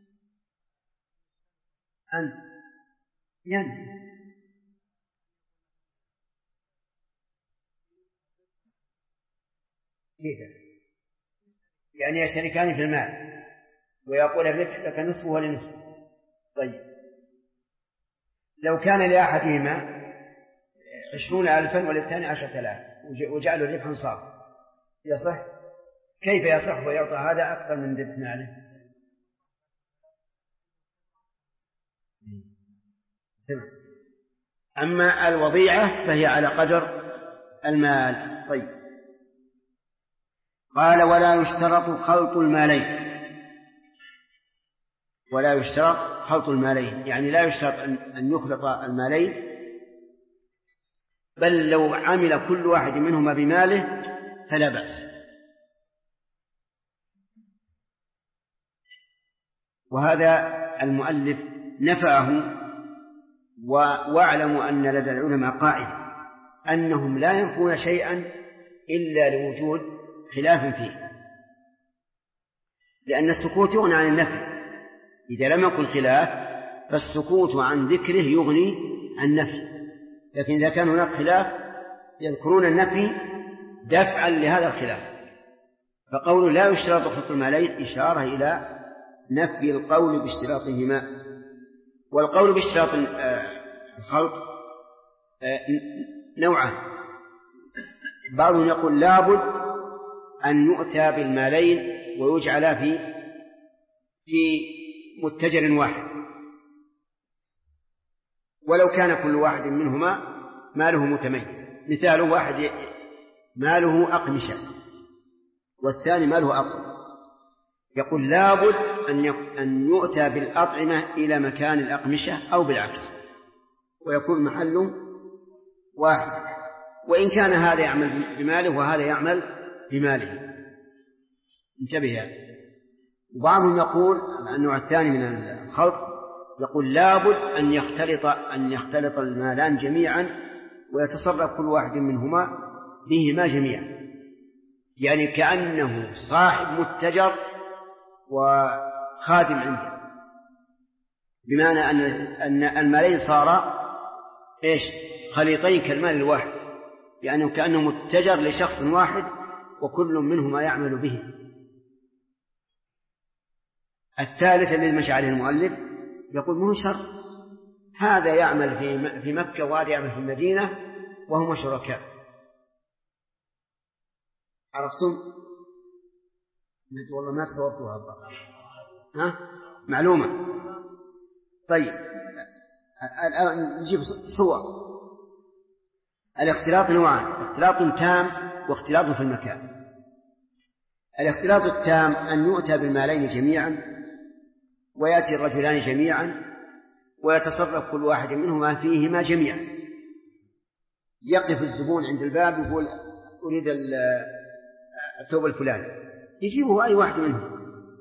أنت يعني كيف؟ يعني يشتركان في المال ويقول الربح لك نصفه ولنصفه. طيب لو كان لأحدهما 20,000 وللثاني 10,000 وجعلوا الربح انصاف، يصح؟ كيف يصح ويعطى هذا أكثر من ربح ماله؟ سمع. أما الوضيعة فهي على قدر المال. طيب قال ولا يشترط خلط المالين. ولا يشترط خلط المالين، يعني لا يشترط أن يخلط المالين، بل لو عمل كل واحد منهما بماله فلا بأس. وهذا المؤلف نفعه. واعلموا أن لدى العلماء قاعدة أنهم لا ينفون شيئا إلا لوجود خلاف فيه، لأن السكوت يغني عن النفي. إذا لم يكن خلاف فالسكوت عن ذكره يغني عن نفي، لكن إذا كان هناك خلاف يذكرون النفي دفعا لهذا الخلاف. فقول لا يشترط خلط المالين إشارة إلى نفي القول باشتراطهما. والقول باشتراط الخلط نوعان. بعضهم يقول لابد أن يؤتى بالمالين ويجعل في متجر واحد، ولو كان كل واحد منهما ماله متميز. مثال واحد ماله أقمشة والثاني ماله أطعمة، يقول لابد أن يؤتى بالأطعمة إلى مكان الأقمشة أو بالعكس، ويكون محله واحد، وإن كان هذا يعمل بماله وهذا يعمل بماله. انتبه. وبعضهم يقول النوع الثاني من الخلط يقول لابد أن يختلط المالان جميعا ويتصرف كل واحد منهما بهما جميعا، يعني كأنه صاحب متجر وخادم عنده، بمعنى أن المالين صارا إيش؟ خليطين كالمال الواحد، يعني كأنه متجر لشخص واحد وكل منهما يعمل به. الثالث الذي مشى عليه المؤلف يقول مو شرط، هذا يعمل في مكة وهذا يعمل في المدينة وهما شركاء. عرفتم؟ والله ما تصورتوا هذا. معلومة. طيب الآن نجيب صور. الاختلاط نوعان: اختلاط تام واختلاط في المكان. الاختلاط التام أن يؤتى بالمالين جميعا ويأتي الرجلان جميعا ويتصرف كل واحد منهما فيهما جميعا. يقف الزبون عند الباب يقول أريد الثوب الفلاني، يجيبه أي واحد منهم،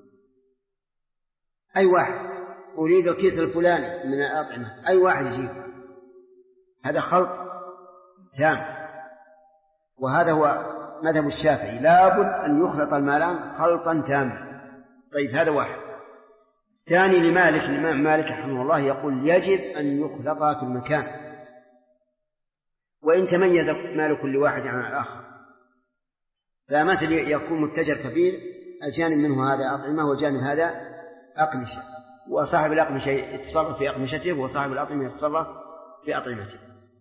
أي واحد. أريد الكيس الفلاني من الأطعمة، أي واحد يجيبه. هذا خلط تام، وهذا هو مذهب الشافعي، لابد أن يخلط المالان خلطا تاما. طيب هذا واحد. ثاني لمالك، الإمام مالك رحمه الله يقول يجب أن يخلطا في المكان، وإن تميز مال كل واحد عن الآخر. فمثل يكون متجر كبير، الجانب منه هذا أطعمة وجانب هذا أقمشة، وصاحب الأقمشة يتصرف في أقمشته وصاحب الأطعمة يتصرف في أطعمته.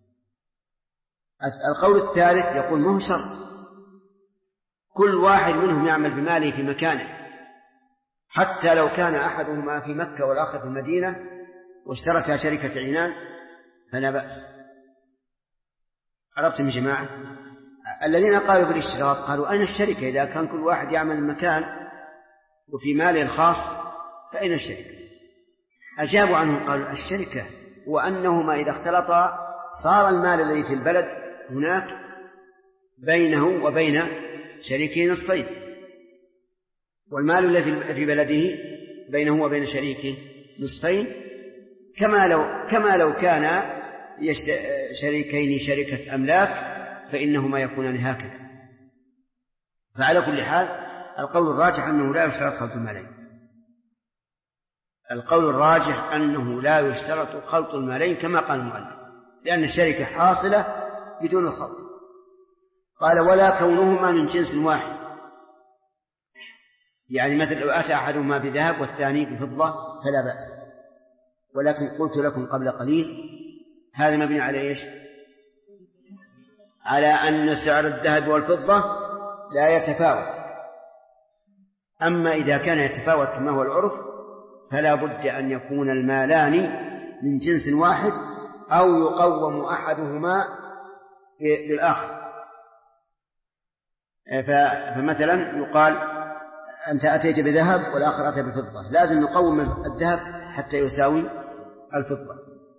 القول الثالث يقول ما هو شرط، كل واحد منهم يعمل بماله في مكانه، حتى لو كان أحدهما في مكة والآخر في المدينة واشتركا شركة عنان فلا بأس. عرفتم يا جماعة؟ الذين قالوا بالاشتراط قالوا أين الشركة؟ إذا كان كل واحد يعمل المكان وفي ماله الخاص فأين الشركة؟ أجابوا عنه قالوا الشركة وأنهما إذا اختلطا صار المال الذي في البلد هناك بينه وبين شريكه نصفين، والمال الذي في بلده بينه وبين شريكه نصفين، كما لو كان شريكين شركة أملاك فإنهما يكونان هكذا. فعلى كل حال القول الراجح أنه لا يشترط خلط المالين. القول الراجح أنه لا يشترط خلط المالين كما قال المؤلف، لأن الشركة حاصلة بدون الخلط. قال ولا كونهما من جنس واحد، يعني مثل لو أتى أحدهما بذهب والثاني بفضة فلا بأس. ولكن قلت لكم قبل قليل هذا مبني على إيش؟ على أن سعر الذهب والفضة لا يتفاوت. أما إذا كان يتفاوت كما هو العرف فلا بد أن يكون المالان من جنس واحد أو يقوم أحدهما بالآخر. فمثلا يقال أنت أتيت بذهب والآخر أتى بفضة، لازم نقوم الذهب حتى يساوي الفضة.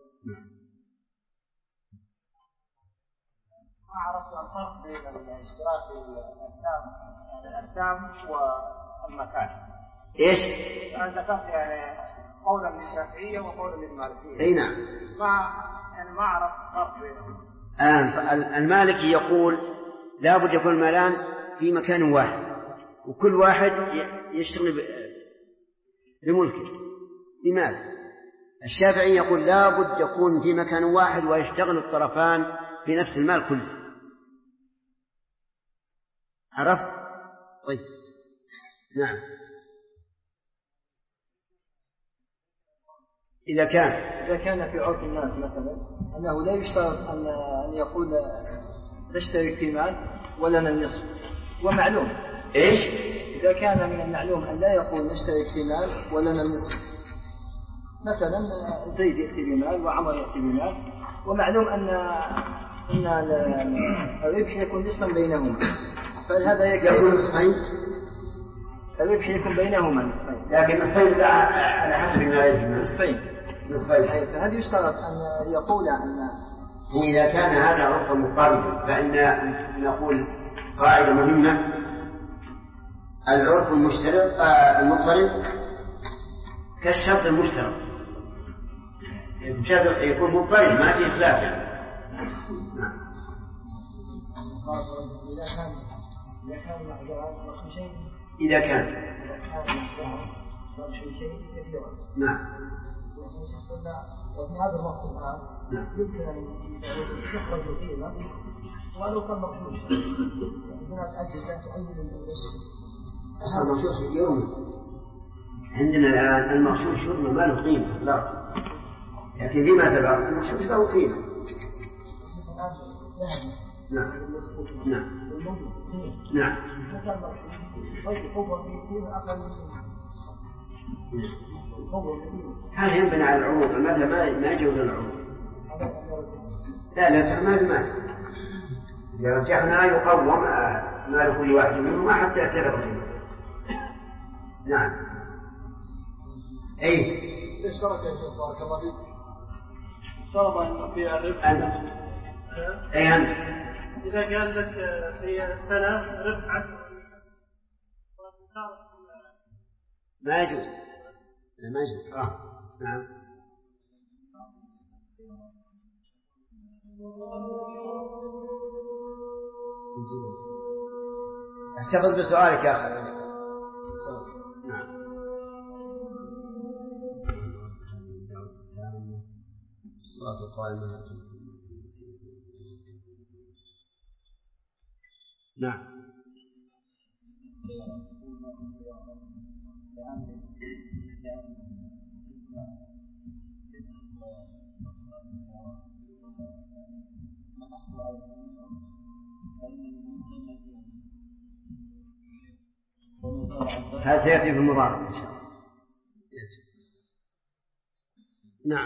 ما عرفت الفرق بين الاشتراك الأجسام والمكان. إيش؟ أنا ذكرت يعني قولا للشافعية وقولا للمالكية. أي نعم. ما عرفت الفرق بينهم. المالكي يقول لا بد يكون المالان في مكان واحد وكل واحد يشتغل بملكه بمال. الشافعي يقول لا بد يكون في مكان واحد ويشتغل الطرفان في نفس المال كله. عرفت؟ طيب نعم. إذا كان في عرف الناس مثلا أنه لا يشترط أن يقول نشترك في مال ولنا النصف، ومعلوم إيش؟ إذا كان من المعلوم أن لا يقول نشترك في مال ولنا النصف، مثلا زيد يأتي بمال وعمر يأتي بمال، ومعلوم أن الربح يكون نصفا بينهما، فهذا يكون نصفين. الربح يكون بينهما نصفين، لكن نصفين على حسب المال نصفين. فهذا يشترط أن يقول أن إذا كان هذا عرفا مقاربا فإن نقول قاعدة مهمة: العرف المضطرب كالشرط المشترك، يكون مضطرب ما فيه خلاف يعني. إذا كان نعم. وفي هذا الوقت الآن يمكن أن يخرج قيمة ولو كان مخشوش هناك أجهزة تؤيد الرشد. المخشوش يومي عندنا الآن المخشوش يومي ما له قيمة لا، لكن فيما سبق المخشوش له قيمة. نعم نعم نعم. هذا ينبني على العروض. المذهب ما يجوز العروض. لا ما المال إذا رجعنا يقوم مال كل واحد منهما حتى يعترف به. نعم. أي ليش ترك يا شيخ بارك الله فيك؟ افترض أن في الربح أي أنت إذا قال لك في السنة ربح 10 ما يجوز. ما يجوز. نعم. احتفظ بسؤالك يا أخي. نعم. الصلاة القائمة. نعم. هذا سيأتي في المضارع إن شاء الله. نعم.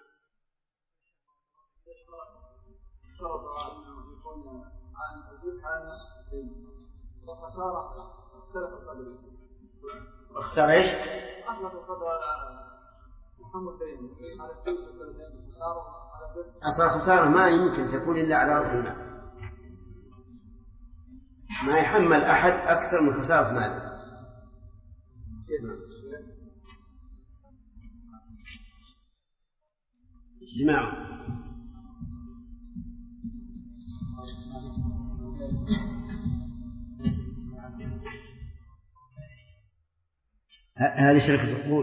اشترط أنه يكون عن الربح على النصف والخسارة اختلف القدر. اختار ايش؟ أحمد القدر على محمد بين على الجزء والثلثين الخسارة على الربح. أصل الخسارة ما يمكن تكون إلا على رأس المال. ما يحمل أحد أكثر من خسارة ماله. جماعة هذه شركة القول.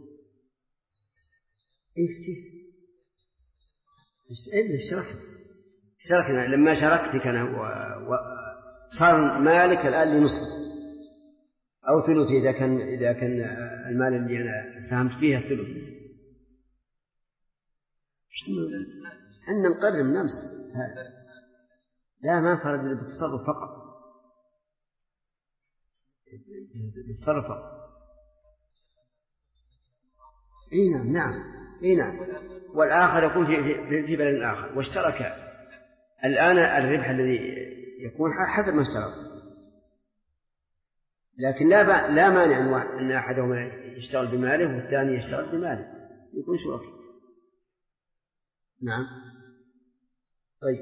شركنا لما شاركتك أنا وصار مالك الآن لنصف أو ثلث إذا كان المال اللي أنا ساهمت فيه الثلث. أن نقرر من نفس هذا. لا ما فرد بالتصرف فقط. بالتصرف فقط. نعم. والآخر يكون في بلد آخر واشترك. الآن الربح الذي يكون حسب ما اشترك. لكن لا مانع أن أحدهما يشتغل بماله والثاني يشتغل بماله يكون شركاء. نعم. طيب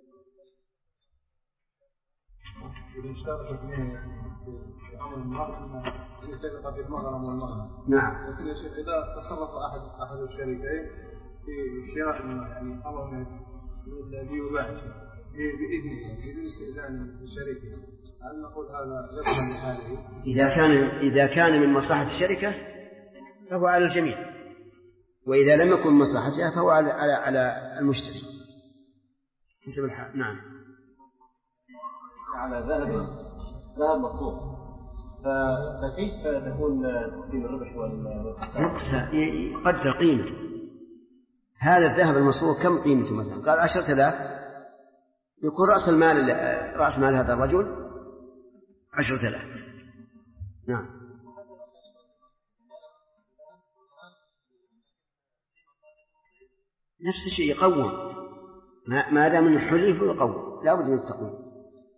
إذا اشترك اثنين في أمر المغنم يتفق في المغنم والمغنم. نعم. لكن يا شيخ إذا تصرف أحد الشريكين في شراء يعني أمر من الذي يباع بإذنه بدون استئذان الشريك، هل نقول هذا يقبل من هذه؟ إذا كان من مصلحة الشركة فهو على الجميع، وإذا لم يكن مصلحتها فهو على المشتري حسب الحال. نعم. على ذهب مصروف، فكيف تكون تقسيم الربح يقدر قيمته. هذا الذهب المصروف كم قيمته؟ مثلا قال 10,000، يكون رأس مال هذا الرجل 10,000. نعم. نفس الشيء يقوم، ما دام من حلف يقوم، لا بد من التقويم.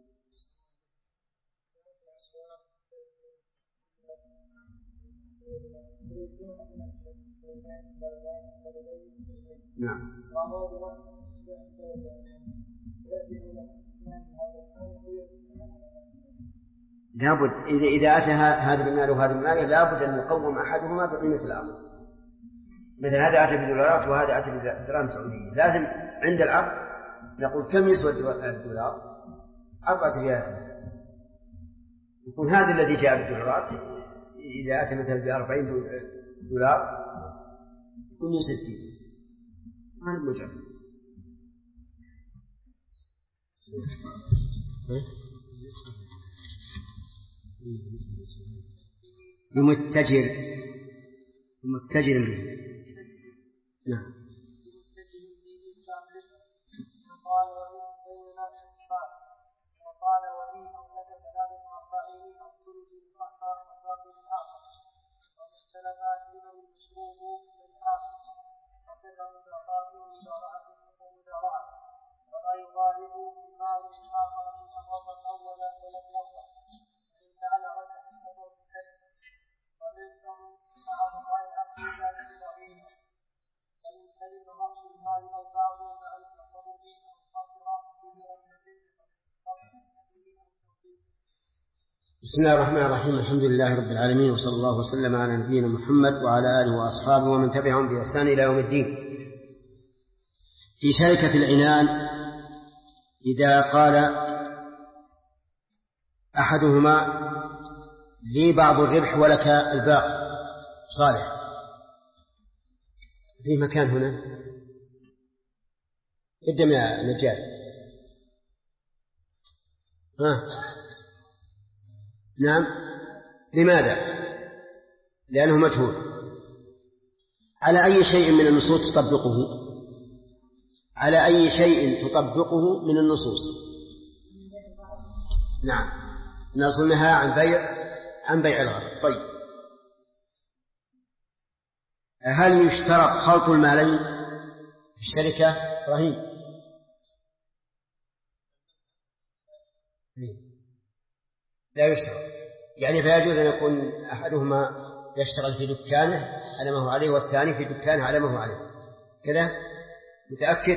نعم. لابد إذا أتى هذا بالمال وهذا بالمال لابد أن يقوم أحدهما بقيمة الآخر. مثلا هذا أتى بدولارات وهذا أتى بدراهم سعودية، لازم عند العقد نقول كم يسوى الدولار؟ 4 ريالات. يكون هذا الذي جاء بالدولارات إذا أتى مثلا ب40 دولار يكون 60. ما المجرد بمتجر به. نعم. وقال ولي أو لك 3 ربائه أو ثلث صحة وباقي الآخر، ولا يضارب بمال آخر من أمر الأول ولم يرضى إن فعل رجع السبب بسلم ويلزم مع بقاء عقد ذلك العظيم وإن سلم رأس المال أو بعضه مع المصروفين أو خسر كبيرا من الرزق بسم الله الرحمن الرحيم. الحمد لله رب العالمين، وصلى الله وسلم على نبينا محمد وعلى آله وأصحابه ومن تبعهم بإحسان إلى يوم الدين. في شركة العنان إذا قال أحدهما لي بعض الربح ولك الباقي، صالح في مكان هنا قدم يا نجار. نعم، لماذا؟ لأنه مجهول. على أي شيء من النصوص تطبقه؟ على أي شيء تطبقه من النصوص؟ نعم، نصنها عن بيع الغرض. طيب، هل يشترط خلط المالين في الشركة؟ رهيب. لا يشترط، يعني فيجوز أن يكون أحدهما يشتغل في دكانه على ما هو عليه والثاني في دكانه على ما هو عليه، كذا متأكد؟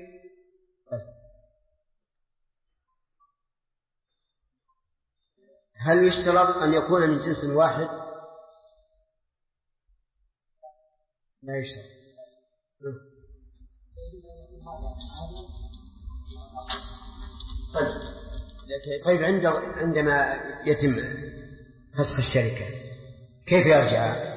هل يشترط أن يكون من جنس واحد؟ لا يشترط. طيب عندما يتم فسخ الشركة كيف يرجع؟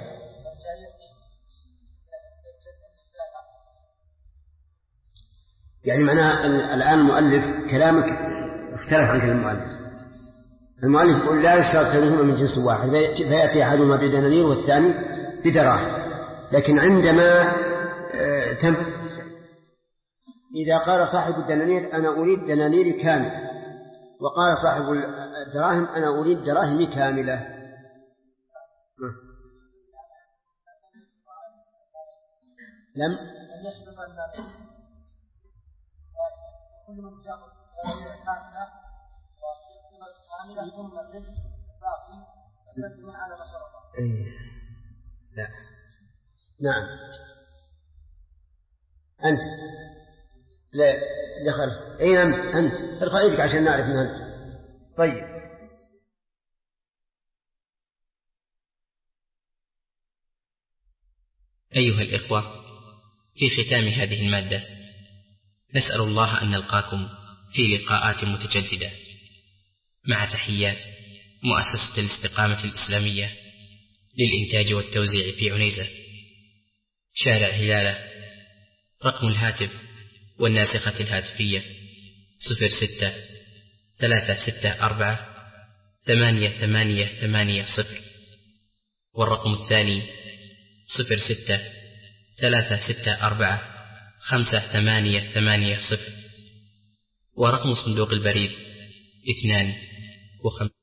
يعني معناها الآن المؤلف كلامك اختلف عن كلام المؤلف يقول لا يشترط كونهما من جنس واحد، فيأتي أحدهما بدنانير والثاني بدراهم. لكن عندما تنفذ إذا قال صاحب الدنانير أنا أريد دنانير كاملة، وقال صاحب الدراهم أنا أريد دراهمي كاملة، لم لا. نعم، أنت لا دخل. أين أنت ارفع يدك عشان نعرف من أنت. طيب، أيها الإخوة، في ختام هذه المادة نسأل الله أن نلقاكم في لقاءات متجددة، مع تحيات مؤسسة الاستقامة الإسلامية للإنتاج والتوزيع في عنيزة، شارع هلالة. رقم الهاتف والناسخة الهاتفية 06-364-8880، والرقم الثاني 06-364-5880، ورقم صندوق البريد 2